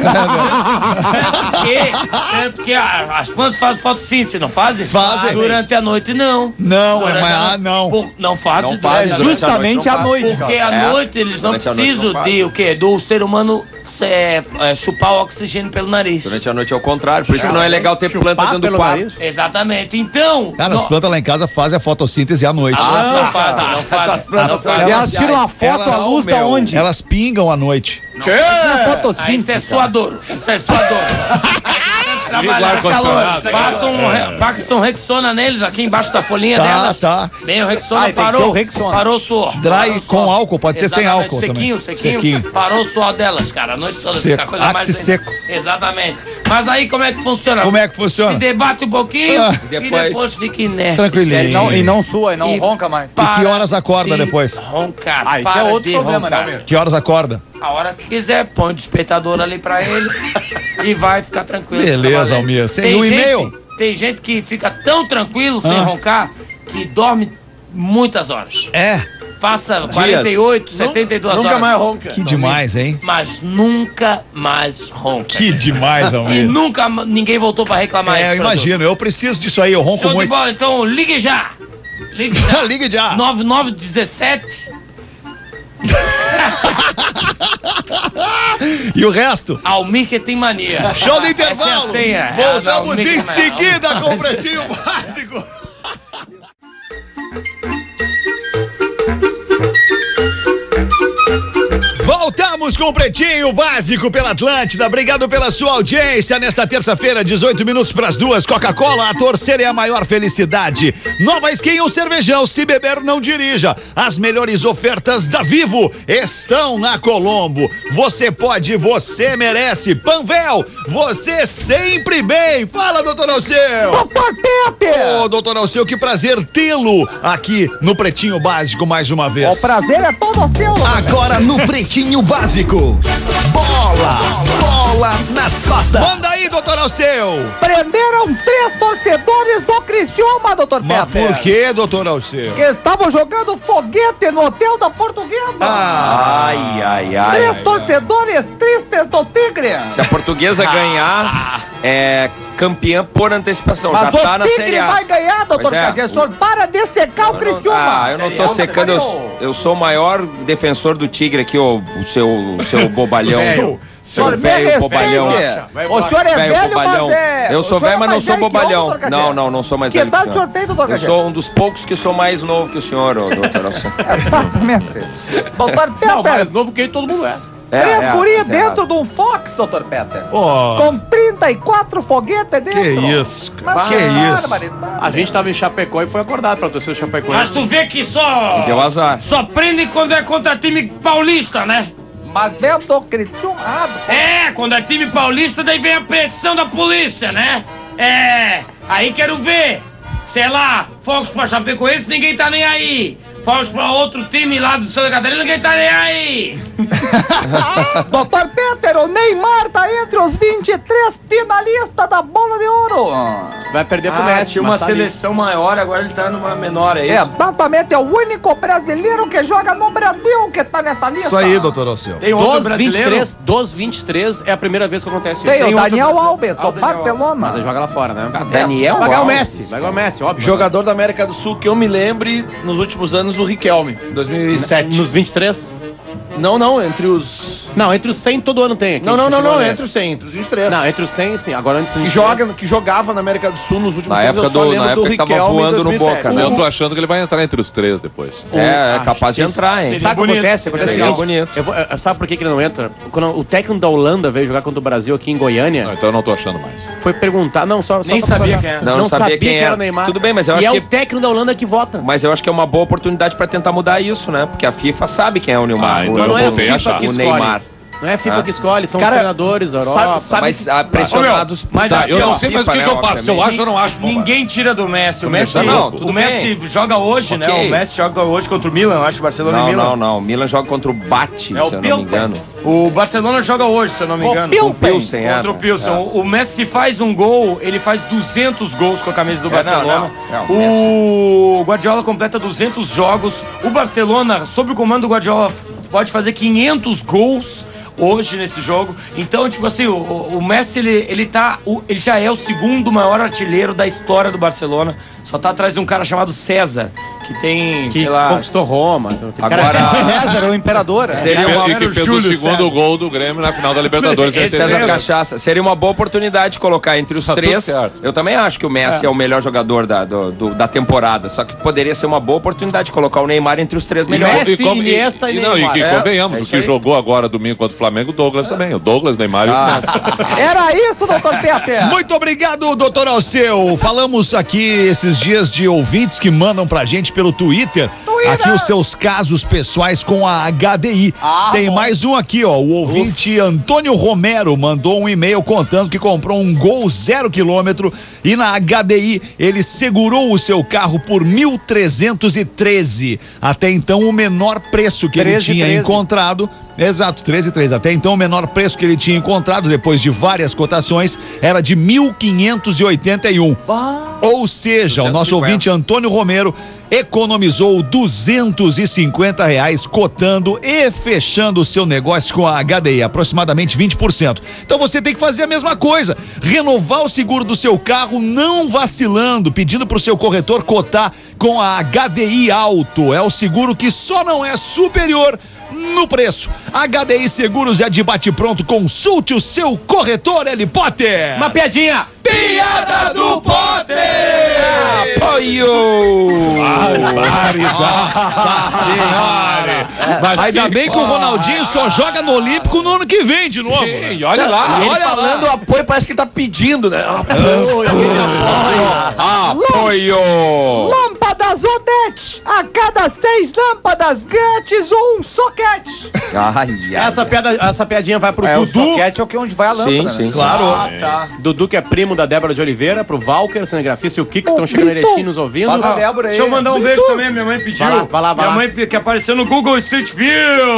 Tanto que, tanto que a- as plantas fazem fotossíntese, não fazem? Fazem. Durante a noite, não. Não, Durante mas a ah, noite- não. Por- não fazem. Não durante fazem a É noite. justamente à noite, Porque cara. à É. noite eles não Durante a noite precisam não de fazem. o quê? Do ser humano é, é, chupar o oxigênio pelo nariz. Durante a noite é o contrário, por isso que não é legal ter planta dentro do pelo quarto. nariz? Exatamente. Então. Cara, as nó- plantas lá em casa fazem a fotossíntese à noite. Ah, não fazem, não fazem. Não fazem. Elas tiram a foto Elas- à luz da meu. onde? Elas pingam à noite. Na Ah, isso fotossíntese. é suador. Isso é suador. Trabalhar Liga o ar-condicionado. Passa um, re- passa um Rexona neles aqui embaixo da folhinha Tá, delas. tá. Bem, o Rexona Ah, tem que parou. ser o Rexona. Parou o suor. Dry Parou o com suor. álcool, pode ser sem Exatamente, álcool sequinho, também. Sequinho, Sequinho. Parou o suor delas, cara. A noite toda Seco. fica a coisa mais... Axe seco. Exatamente. Mas aí como é que funciona? Como é que funciona? Se debate um pouquinho Ah. e Depois- depois fica inerte. Tranquilinho. E não, e não sua, e não E- ronca mais. Para que horas acorda de depois? Roncar. Ah, isso para é outro de problema, roncar. né, meu? Que horas acorda? A hora que quiser, põe o despertador ali pra ele e vai ficar tranquilo. Beleza, Trabalhando. Almir. Sem Tem um gente- e-mail? Tem gente que fica tão tranquilo sem Ah. roncar que dorme muitas horas. É. Passa quarenta e oito, setenta e duas Nunca horas. mais ronca. Que demais, hein? Mas nunca mais ronca. Que demais, E Almir. nunca ma- ninguém voltou pra reclamar É, esse eu produto. imagino. Eu preciso disso aí. Eu ronco Show de muito. bola, então ligue já. Ligue já. Ligue já. nove nove um sete. E o resto? Almir que tem mania. Show do Essa é a intervalo. senha. Voltamos É, não, em Almir- seguida com o Pretinho Básico. Voltamos com o Pretinho Básico pela Atlântida. Obrigado pela sua audiência. Nesta terça-feira, dezoito minutos para as duas. Coca-Cola, a torcer é a maior felicidade. Nova Skin, um cervejão. Se beber, não dirija. As melhores ofertas da Vivo estão na Colombo. Você pode, você merece. Panvel, você sempre bem. Fala, doutor Alceu. Doutor Pepe! Ô, doutor Alceu, que prazer tê-lo aqui no Pretinho Básico mais uma vez. O prazer é todo seu, doutor Pepe. Agora no Pretinho Básico. Bola! Bola nas costas. Manda aí, doutor Alceu. Prenderam três torcedores do Criciúma, doutor Mas Pepe. por que, doutor Alceu? Que estavam jogando foguete no hotel da Portuguesa. Ah, Ai, ai, ai. Três ai, torcedores tristes do Tigre. ai. Se a portuguesa ganhar, é campeã por antecipação. Mas Já tá o na Tigre Série A. vai ganhar, doutor Pois é. Cagestor. Para de secar o Eu não- Criciúma. Ah, eu não tô secando, eu, eu sou o maior defensor do Tigre aqui, o, o seu, o seu bobalhão. seu, Seu senhor me velho respeite. bobalhão. O senhor é Velho velho, bobalhão. mas é... Eu o sou senhor velho, é mas não mais sou velho que eu, bobalhão. doutor Cajé. Não, não, não sou mais Que velho que o idade o senhor senhor. tem, doutor Eu Cajé? sou um dos poucos que sou mais novo que o senhor, ô, doutor Alceu. Exatamente. Doutor, você Não, é mais novo que ele, todo mundo é. Três gurias mas é dentro de um Fox, doutor Peter. Ó, Com trinta e quatro foguetes dentro. que isso, cara. Mas Que isso. barbaridade. A gente tava em Chapecó e foi acordado pra torcer o Chapecó. Mas tu vê que só. Deu azar. Só prende quando é contra time paulista, né? Mas dentro do Criciúma... Ah, É, quando é time paulista, daí vem a pressão da polícia, né? É, aí quero ver. Sei lá, fogos pra Chapecoense, ninguém tá nem aí. Fogos pra outro time lá do Santa Catarina, ninguém tá nem aí. doutor Peter, o Neymar tá entre os vinte e três finalistas da Bola de Ouro. Vai perder pro Ah, Messi. tinha uma mas tá ali. seleção maior, agora ele tá numa menor, é isso? Exatamente, é o único brasileiro que joga no Brasil que tá nessa lista. Isso aí, doutor Alceu. Tem outro Dos brasileiro? vinte e três, dos vinte e três é a primeira vez que acontece Tem isso. o outro Daniel brasileiro. Alves, Ah, o do Daniel Barcelona. Mas aí joga lá fora, né? Daniel Vai ganhar o Alves. Messi, vai ganhar o Messi, óbvio. Jogador da América do Sul que eu me lembre nos últimos anos, o Riquelme, dois mil e sete. Nos vinte e três? Não, não, entre os... Não, entre os cem todo ano tem aqui. Não, não, não, Chegou não, a ler. entre os cem, entre os vinte e três. Não, entre os cem, sim. Agora antes dos que, vinte e três. joga, que jogava na América do Sul nos últimos Na anos, época eu só do- lembro na do época que tava Riquelme em voando no dois mil e sete. Boca, né? Eu tô achando que ele vai entrar entre os três depois. É, é acho capaz de que entrar, hein? Sabe o que bonito, acontece? seria Acontece o legal. seguinte, eu vou- eh, sabe por que, que ele não entra? Quando o técnico da Holanda veio jogar contra o Brasil aqui em Goiânia, Não, então eu não tô achando mais. foi perguntar. Não, só, só Nem pra sabia falar. quem era. Não, Não, não sabia sabia quem que era. era o Neymar. Tudo bem, mas eu e acho é que- o técnico da Holanda que vota. Mas eu acho que é uma boa oportunidade pra tentar mudar isso, né? Porque a FIFA sabe quem é o Neymar. Ah, então o, eu não é a voltei a FIFA achar. que o escolhe. Neymar. Não é a FIFA Ah. que escolhe, são Cara, os treinadores da Europa. sabe- sabe- Mas ah, pressionados mas Tá, assim, eu ó, não sei mais o FIFA, que, né, que eu faço. Se eu obviamente. acho ou não acho, bobagem. Ninguém tira do Messi. O Messi, Começando, não, o tudo Messi joga hoje, né? Ok. O Messi joga hoje contra o Milan, eu acho, Barcelona e Não, Milan. não, não. O Milan joga contra o Bate, É o se eu não me Pilsen. engano. O Barcelona joga hoje, se eu não me Com engano. Pilsen. O Pilsen, é. Contra o Pilsen. É. O Messi se faz um gol, ele faz duzentos gols com a camisa do É, não, Barcelona. não. Não, o Guardiola completa duzentos jogos. O Barcelona, sob o comando do Guardiola, pode fazer quinhentos gols hoje nesse jogo. Então, tipo assim, o, o Messi, ele, ele tá. o- ele já é o segundo maior artilheiro da história do Barcelona. Só tá atrás de um cara chamado César, que tem, que sei lá. conquistou Roma. Aquele cara- Agora, César, o imperador. é. seria uma, E que fez o segundo gol do Grêmio na final da Libertadores. Esse em César setembro. Cachaça. Seria uma boa oportunidade de colocar entre os Tá tudo três. certo. Eu também acho que o Messi é, o melhor jogador da, do- do- da temporada. Só que poderia ser uma boa oportunidade de colocar o Neymar entre os três melhores. Messi, Iniesta e não, e que Neymar. convenhamos, É, é o isso que aí. jogou agora domingo contra o Flamengo, o Douglas também. O Douglas, Neymar e o Ah. Messi. Era isso, doutor Peter. Muito obrigado, doutor Alceu. Falamos aqui esses dias de ouvintes que mandam pra gente pelo Twitter, Twitter. aqui os seus casos pessoais com a H D I. Ah, Tem bom. mais um aqui, ó. O ouvinte Antônio Romero mandou um e-mail contando que comprou um Gol zero quilômetro e na H D I ele segurou o seu carro por mil trezentos e treze. Até então o menor preço que ele treze, tinha treze. encontrado. Exato, treze e treze. Até então o menor preço que ele tinha encontrado depois de várias cotações era de mil quinhentos e oitenta e um. Ou seja, o nosso duzentos e cinquenta. ouvinte Antônio Romero economizou duzentos e cinquenta reais cotando e fechando o seu negócio com a H D I, aproximadamente vinte por cento. Então você tem que fazer a mesma coisa, renovar o seguro do seu carro não vacilando, pedindo para o seu corretor cotar com a H D I Auto. É o seguro que só não é superior no preço. H D I Seguros é de bate-pronto, consulte o seu corretor, L. Potter. Uma piadinha! piada do Potter! Apoio! Nossa senhora! Mas Ainda fica- bem que o Ronaldinho só joga no Olímpico no ano que vem de novo. Sim, olha lá. E ele Olha falando lá. apoio, parece que ele tá pedindo, né? Apoio, aquele apoio. Apoio! Lâmpadas Odete. A cada seis lâmpadas grátis ou um soquete. Ai, ai, Essa, piada, essa piadinha vai pro É, o Dudu. soquete é o que onde vai a lâmpada, Sim, né? sim, Claro. Ah, tá. Dudu, que é primo da Débora de Oliveira, pro Valker, cinegrafista, e o Kiko, que Ô, estão chegando em Brito, Erechim nos ouvindo. faz a Débora aí. Deixa eu mandar um Brito. beijo também, minha mãe pediu. Vai lá, vai lá, vai minha lá. mãe que apareceu no Google Street View.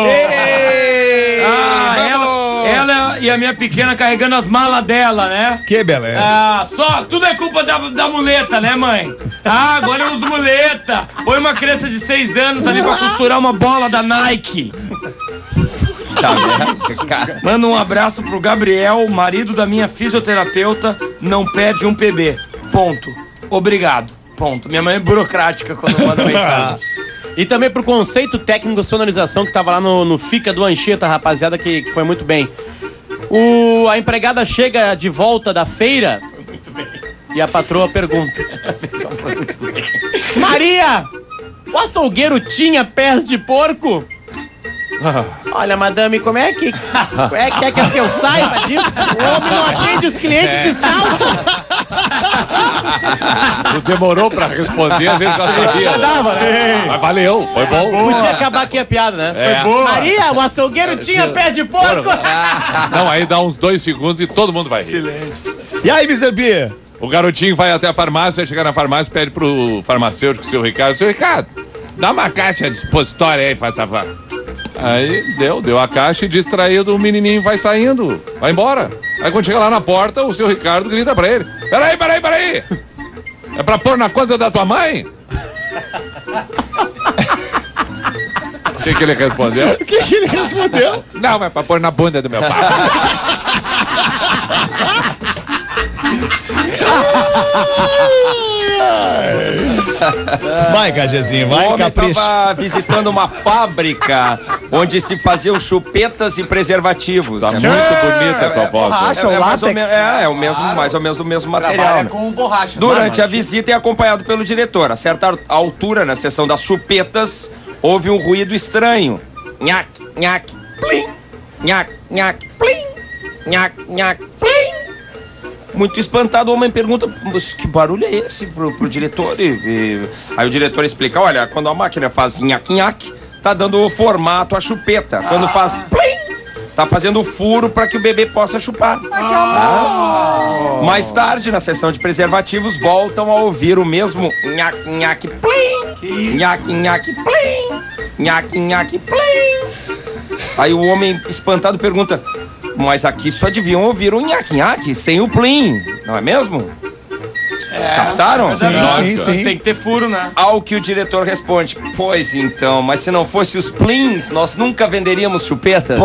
Ah, ela, ela e a minha pequena carregando as malas dela, né? Que beleza. Ah, só, tudo é culpa da, da muleta, né, mãe? Ah, agora eu uso muleta. Põe uma criança de seis anos ali pra costurar uma bola da Nike. tá vendo? Cara, Manda um abraço pro Gabriel, marido da minha fisioterapeuta, não pede um P B. Ponto. Obrigado. Ponto. Minha mãe é burocrática quando manda mensagem. E também pro conceito técnico de sonorização que tava lá no, no Fica do Anchieta, rapaziada, que, que foi muito bem. O, a empregada chega de volta da feira e a patroa pergunta: Maria, o açougueiro tinha pés de porco? Olha, madame, como é que é, quer que eu saiba disso? O homem não atende os clientes descalços. Tu demorou pra responder, a gente já sabia. Dava, né? Mas valeu, foi bom. Podia acabar aqui a piada, né? É. Foi boa. Maria, o açougueiro tinha pés de porco. Não, aí dá uns dois segundos e todo mundo vai rir. Silêncio. E aí, mister P? O garotinho vai até a farmácia, chega na farmácia, pede pro farmacêutico, seu Ricardo, seu Ricardo, dá uma caixa de expositória aí, faz favor. Aí deu, deu a caixa e distraído o menininho vai saindo, vai embora. Aí quando chega lá na porta, o seu Ricardo grita pra ele: Peraí, peraí, peraí! É pra pôr na conta da tua mãe? O que, que ele respondeu? O que, que ele respondeu? Não, é pra pôr na bunda do meu pai. Vai, Cajezinho, O vai, homem capricha. tava visitando uma fábrica onde se faziam chupetas e preservativos. Tá É muito bonita a tua voz. borracha, É, é o mais ou látex. me- é, é o mesmo, mais ou menos do mesmo material. Trabalha né? com borracha. Durante a visita é acompanhado pelo diretor. A certa altura, na seção das chupetas, houve um ruído estranho. Nhac, nhac, plim. Nhac, nhac, plim. Nhac, nhac, plim. Muito espantado, o homem pergunta: Mas que barulho é esse pro, pro diretor? E, e- Aí o diretor explica: olha, quando a máquina faz nhac, nhac, tá dando formato à chupeta. Quando faz plim, tá fazendo o furo para que o bebê possa chupar. Ah. Mais tarde, na sessão de preservativos, voltam a ouvir o mesmo nhac, nhac, plim. Nhac, nhac, plim. Nhac, nhac, plim. Aí o homem espantado pergunta: mas aqui só deviam ouvir o nhaque-nhaque sem o plim, não é mesmo? É, Captaram? Sim, sim, sim. Tem que ter furo, né? Ao que o diretor responde: pois então, mas se não fosse os plins, nós nunca venderíamos chupeta.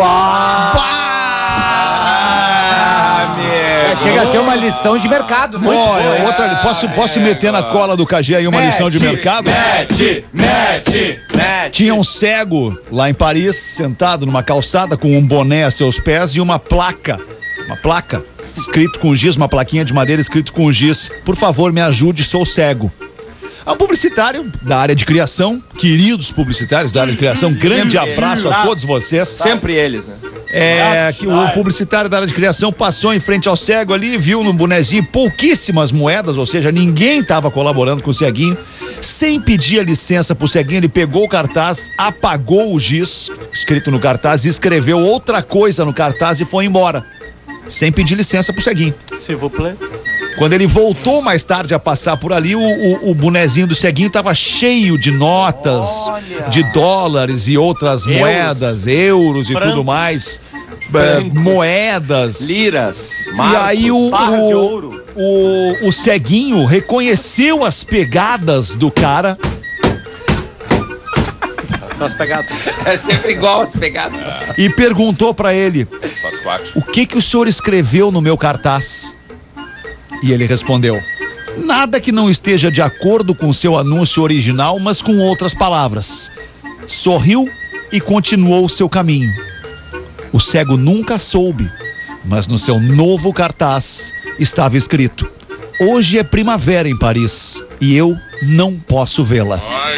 É, chega a ser uma lição de mercado, né? Olha, outra, posso, posso meter na cola do K G aí uma lição de mercado? Mete, mete, mete. Tinha um cego lá em Paris, sentado numa calçada com um boné a seus pés e uma placa, uma placa, escrito com giz, uma plaquinha de madeira escrito com giz: por favor, me ajude, sou cego. É um publicitário da área de criação, queridos publicitários da área de criação, grande abraço a todos vocês. Sempre eles, né? É, que o publicitário da área de criação passou em frente ao cego ali, viu no bonezinho pouquíssimas moedas, ou seja, ninguém estava colaborando com o ceguinho. Sem pedir a licença pro ceguinho, ele pegou o cartaz, apagou o giz escrito no cartaz, escreveu outra coisa no cartaz e foi embora. Sem pedir licença pro ceguinho. S'il vous plaît. Quando ele voltou mais tarde a passar por ali, o, o, o bonezinho do ceguinho estava cheio de notas, Olha. de dólares e outras euros. moedas, euros Francos. e tudo mais. É, moedas. Liras. Marcos, e aí o, o, o, o ceguinho reconheceu as pegadas do cara. São as pegadas. É sempre igual as pegadas. E perguntou pra ele: o que que o senhor escreveu no meu cartaz? E ele respondeu: nada que não esteja de acordo com seu anúncio original, mas com outras palavras. Sorriu e continuou seu caminho. O cego nunca soube, mas no seu novo cartaz estava escrito: hoje é primavera em Paris e eu não posso vê-la.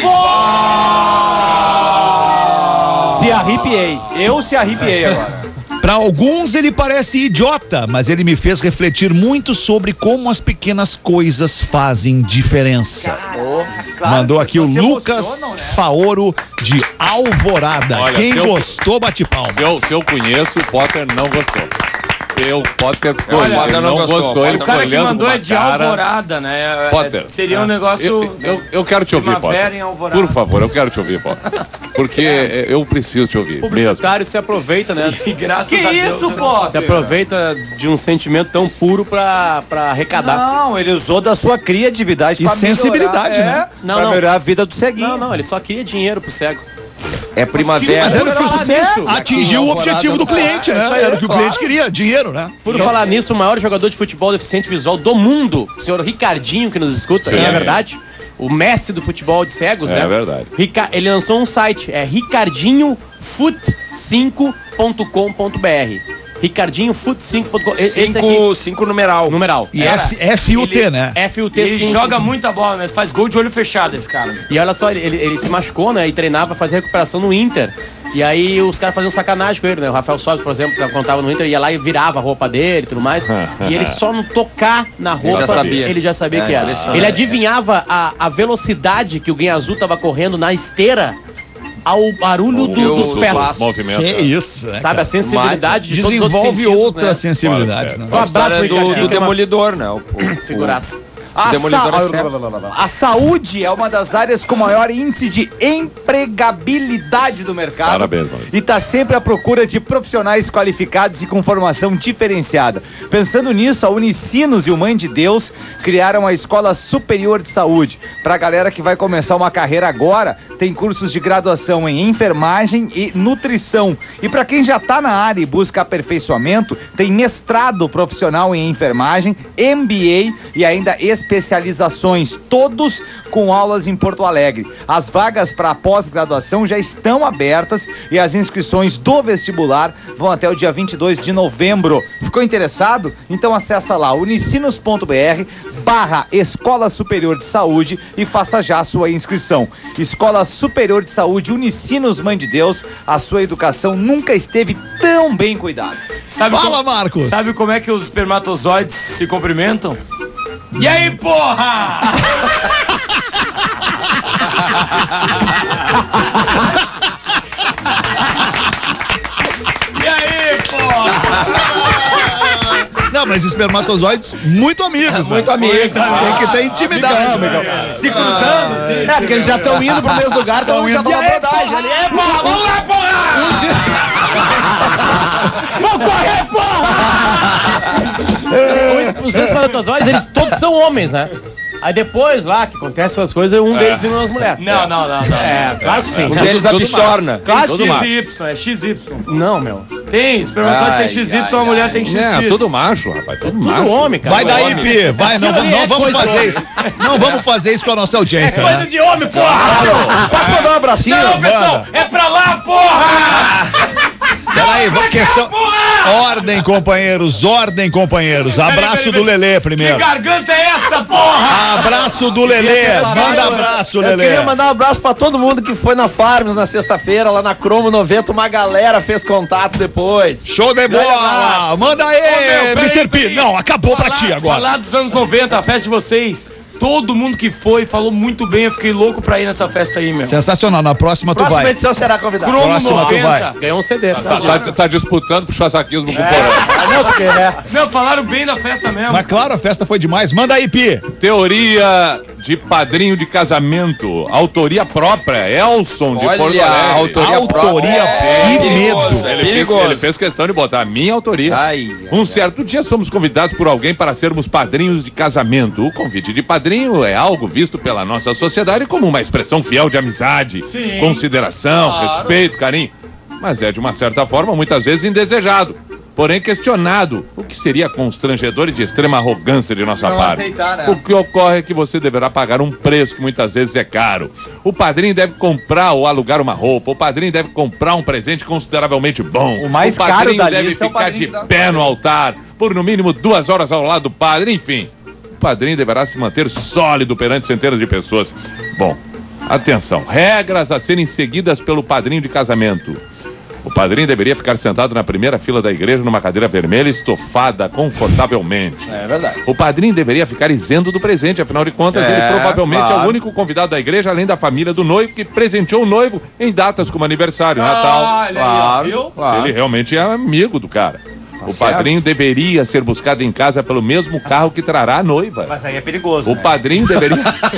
Se arrepiei. Eu se arrepiei agora. Para alguns ele parece idiota, mas ele me fez refletir muito sobre como as pequenas coisas fazem diferença. Claro, Mandou aqui o se Lucas né? Faoro de Alvorada. Olha, Quem se eu- gostou, bate palma. Se eu, se eu conheço, o Potter não gostou. Eu, o Potter ficou Olha, olhando, ele não não gostou. gostou, ele O O ficou cara que olhando mandou com uma é de cara. Alvorada, né? É- Potter. Seria um negócio... Eu, eu, eu quero te ouvir, Primavera Potter. em Alvorada. Por favor, eu quero te ouvir, Potter. Porque eh, eu preciso te ouvir O mesmo. publicitário se aproveita, né? E graças Que a Deus... isso, eu pô? Se aproveita de um sentimento tão puro pra, pra arrecadar. Não, ele usou da sua criatividade E pra sensibilidade, melhorar, né? É, Não, pra não. melhorar a vida do ceguinho. Não, não, ele só queria dinheiro pro cego. É primavera. Mas era o que o Ah, sucesso né? atingiu o objetivo do cliente, né? Isso aí, Era o que o claro. cliente queria, dinheiro, né? Por falar nisso, o maior jogador de futebol deficiente visual do mundo, o senhor Ricardinho, que nos escuta, Sim. não é verdade? O Messi do futebol de cegos, É né? verdade. Rica- Ele lançou um site, é ricardinho foot cinco ponto com ponto b r. Ricardinho Fut cinco ponto com. Esse aqui, Cinco, cinco numeral. numeral. E F, F U T, Ele- né? F U T Ele cinco. joga muita bola, mas faz gol de olho fechado esse cara. E olha só, ele, ele, ele se machucou, né? E treinava pra fazer recuperação no Inter. E aí os caras faziam sacanagem com ele, né? O Rafael Sobis, por exemplo, quando tava no Inter, ia lá e virava a roupa dele e tudo mais. E ele só não tocar na roupa, já sabia. ele já sabia É, que era. impressionante. Ele adivinhava a, a velocidade que o Guinha Azul tava correndo na esteira ao barulho do- Ouviu dos os pés. passos. Movimento. Que isso, né? Sabe, a sensibilidade de todos os outros Desenvolve sentidos, outras né? sensibilidades, né? Um abraço pro História do, Ricardinho, do que é uma Demolidor, né? O, o, figuraça. A, Demolidor sa- é certo. a saúde é uma das áreas com maior índice de empregabilidade do mercado. Parabéns, Maurício. E está sempre à procura de profissionais qualificados e com formação diferenciada. Pensando nisso, a Unicinos e o Mãe de Deus criaram a Escola Superior de Saúde. Para a galera que vai começar uma carreira agora, tem cursos de graduação em enfermagem e nutrição. E para quem já está na área e busca aperfeiçoamento, tem mestrado profissional em enfermagem, M B A e ainda especializações, todos com aulas em Porto Alegre. As vagas para pós-graduação já estão abertas e as inscrições do vestibular vão até o dia vinte e dois de novembro. Ficou interessado? Então acessa lá unicinos.br barra Escola Superior de Saúde e faça já a sua inscrição. Escola Superior de Saúde Unicinos Mãe de Deus, a sua educação nunca esteve tão bem cuidada. Sabe Fala, como- Marcos. Sabe como é que os espermatozoides se cumprimentam? E aí, porra! E aí, porra! Não, mas espermatozoides muito amigos, né? Muito amigo. Tem que ter intimidade. Se cruzando, sim. É, porque eles já estão indo pro mesmo lugar, estão indo pra abordagem ali. É, Porra, vamos lá, porra! Vamos correr, porra! Os, os espermatozoides, eles todos são homens, né? Aí depois lá, que acontece as coisas, um deles vira umas mulheres. Não, não, não, não. É, claro que sim. Um deles a bichorna. Claro Tudo X macho. Y, é X Y. Não, meu. Tem, espermatozoide Ai, tem X Y, ai, a mulher ai. tem X X. É, tudo macho, rapaz. Tudo, Tudo macho. homem, cara. Vai daí, Pi. Vai, não, Aquilo ali não é vamos coisa fazer isso. Não vamos fazer isso com a nossa audiência, Coisa né? de homem, porra! Posso mandar um abracinho? Não, pessoal, é pra lá, porra! Peraí, vamos questão. Ordem, companheiros, ordem, companheiros. Abraço do Lelê Que primeiro. garganta é essa, porra? Abraço do Lelê. Manda abraço, Eu Lelê. queria mandar um abraço pra todo mundo que foi na Farms na sexta-feira, lá na Cromo noventa. Uma galera fez contato depois. Show de Grande bola! abraço. Manda Ô, aí, meu, peraí, mister P. peraí. Não, acabou pra ti agora. Falar dos anos noventa, a festa de vocês. Todo mundo que foi falou muito bem. Eu fiquei louco pra ir nessa festa aí, meu. Sensacional. Na próxima tu Próxima vai. edição será convidado. Cromo Próxima tu vai. noventa. Ganhou um C D. Tá, tá- tá disputando pro chasaquismo com o Porã. Não, porque é. Meu, falaram bem da festa mesmo. Mas claro, a festa foi demais. Manda aí, Pi. Teoria de padrinho de casamento. Autoria própria. Elson de Olha, Porto Alegre. autoria Autoria, É, que perigoso, medo. é Ele fez, perigoso. ele fez questão de botar a minha autoria. Ai, Um certo dia somos convidados por alguém para sermos padrinhos de casamento. O convite de padrinho é algo visto pela nossa sociedade como uma expressão fiel de amizade, consideração, respeito, carinho. Mas é de uma certa forma, muitas vezes indesejado. Porém questionado, o que seria constrangedor e de extrema arrogância de nossa Não parte. aceitar, né? O que ocorre é que você deverá pagar um preço que muitas vezes é caro. O padrinho deve comprar ou alugar uma roupa. O padrinho deve comprar um presente consideravelmente bom. O mais padrinho caro da deve lista é o ficar padrinho de da- pé no altar por no mínimo duas horas ao lado do padre. Enfim, o padrinho deverá se manter sólido perante centenas de pessoas. Bom, atenção, regras a serem seguidas pelo padrinho de casamento. O padrinho deveria ficar sentado na primeira fila da igreja numa cadeira vermelha estofada confortavelmente. É verdade. O padrinho deveria ficar isento do presente, afinal de contas, É, ele provavelmente é claro. o único convidado da igreja, além da família do noivo, que presenteou o noivo em datas como aniversário, Natal. Olha aí, ó, viu? Se ele realmente é amigo do cara. o certo. padrinho deveria ser buscado em casa pelo mesmo carro que trará a noiva. Mas aí é perigoso. O né? padrinho deveria.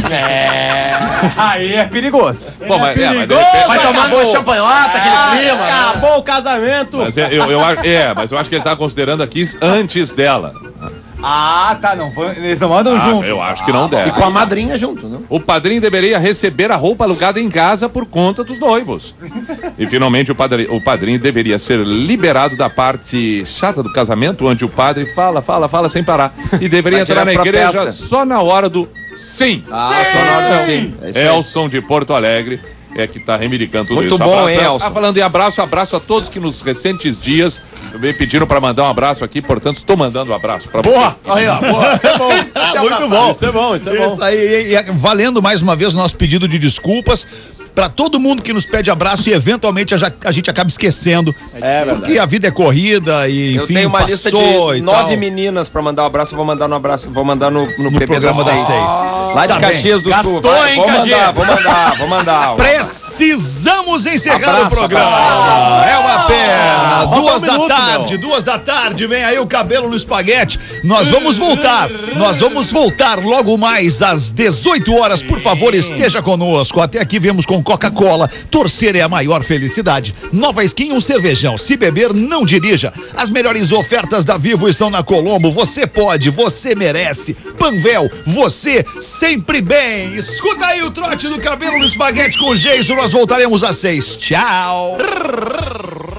Aí é perigoso. Bom, mas, é, mas de repente- Vai tomar uma champanhota, aquele clima. Acabou o casamento. Mas é, eu, eu, acho- é, mas eu acho que ele tá considerando aqui antes dela. Ah, tá. Não, vão- eles não andam Ah, junto. eu acho que não deve. E com a madrinha junto, né? O padrinho deveria receber a roupa alugada em casa por conta dos noivos. E finalmente o padrinho, o padrinho deveria ser liberado da parte chata do casamento, onde o padre fala, fala, fala sem parar. E deveria Vai entrar na direto pra igreja festa. só na hora do sim. Ah, só na hora do sim. É isso aí. Elson de Porto Alegre. é que tá reivindicando tudo Muito isso. bom, Abraço, hein, abraço. Elson? Ah, falando em abraço, abraço a todos que nos recentes dias me pediram pra mandar um abraço aqui, portanto estou mandando um abraço pra Boa! Aí, ó, boa. Isso é bom. Muito bom. Isso é bom, isso é bom. Isso aí, e, e, valendo mais uma vez o nosso pedido de desculpas pra todo mundo que nos pede abraço e eventualmente a, a gente acaba esquecendo. É verdade. Porque a vida é corrida e Eu enfim, tenho uma lista de passou e nove tal. meninas pra mandar um abraço, eu vou mandar no abraço, vou mandar no, no, No P B programa das das seis. seis. Lá de Tá Caxias do Gastou, Sul. Vai, hein, vou mandar, Caxias? vou mandar, vou mandar. Precisamos encerrar Abraço, o programa. abraço. É uma pena. falta Duas um da minuto, tarde, duas da tarde, vem aí o cabelo no espaguete. Nós vamos voltar. Nós vamos voltar logo mais às dezoito horas. Por favor, esteja conosco. Até aqui viemos com Coca-Cola. Torcer é a maior felicidade. Nova Skin, um cervejão. Se beber, não dirija. As melhores ofertas da Vivo estão na Colombo. Você pode, você merece. Panvel, você sempre bem. Escuta aí o trote do cabelo no espaguete com o Geiso. Nós voltaremos às seis. Tchau.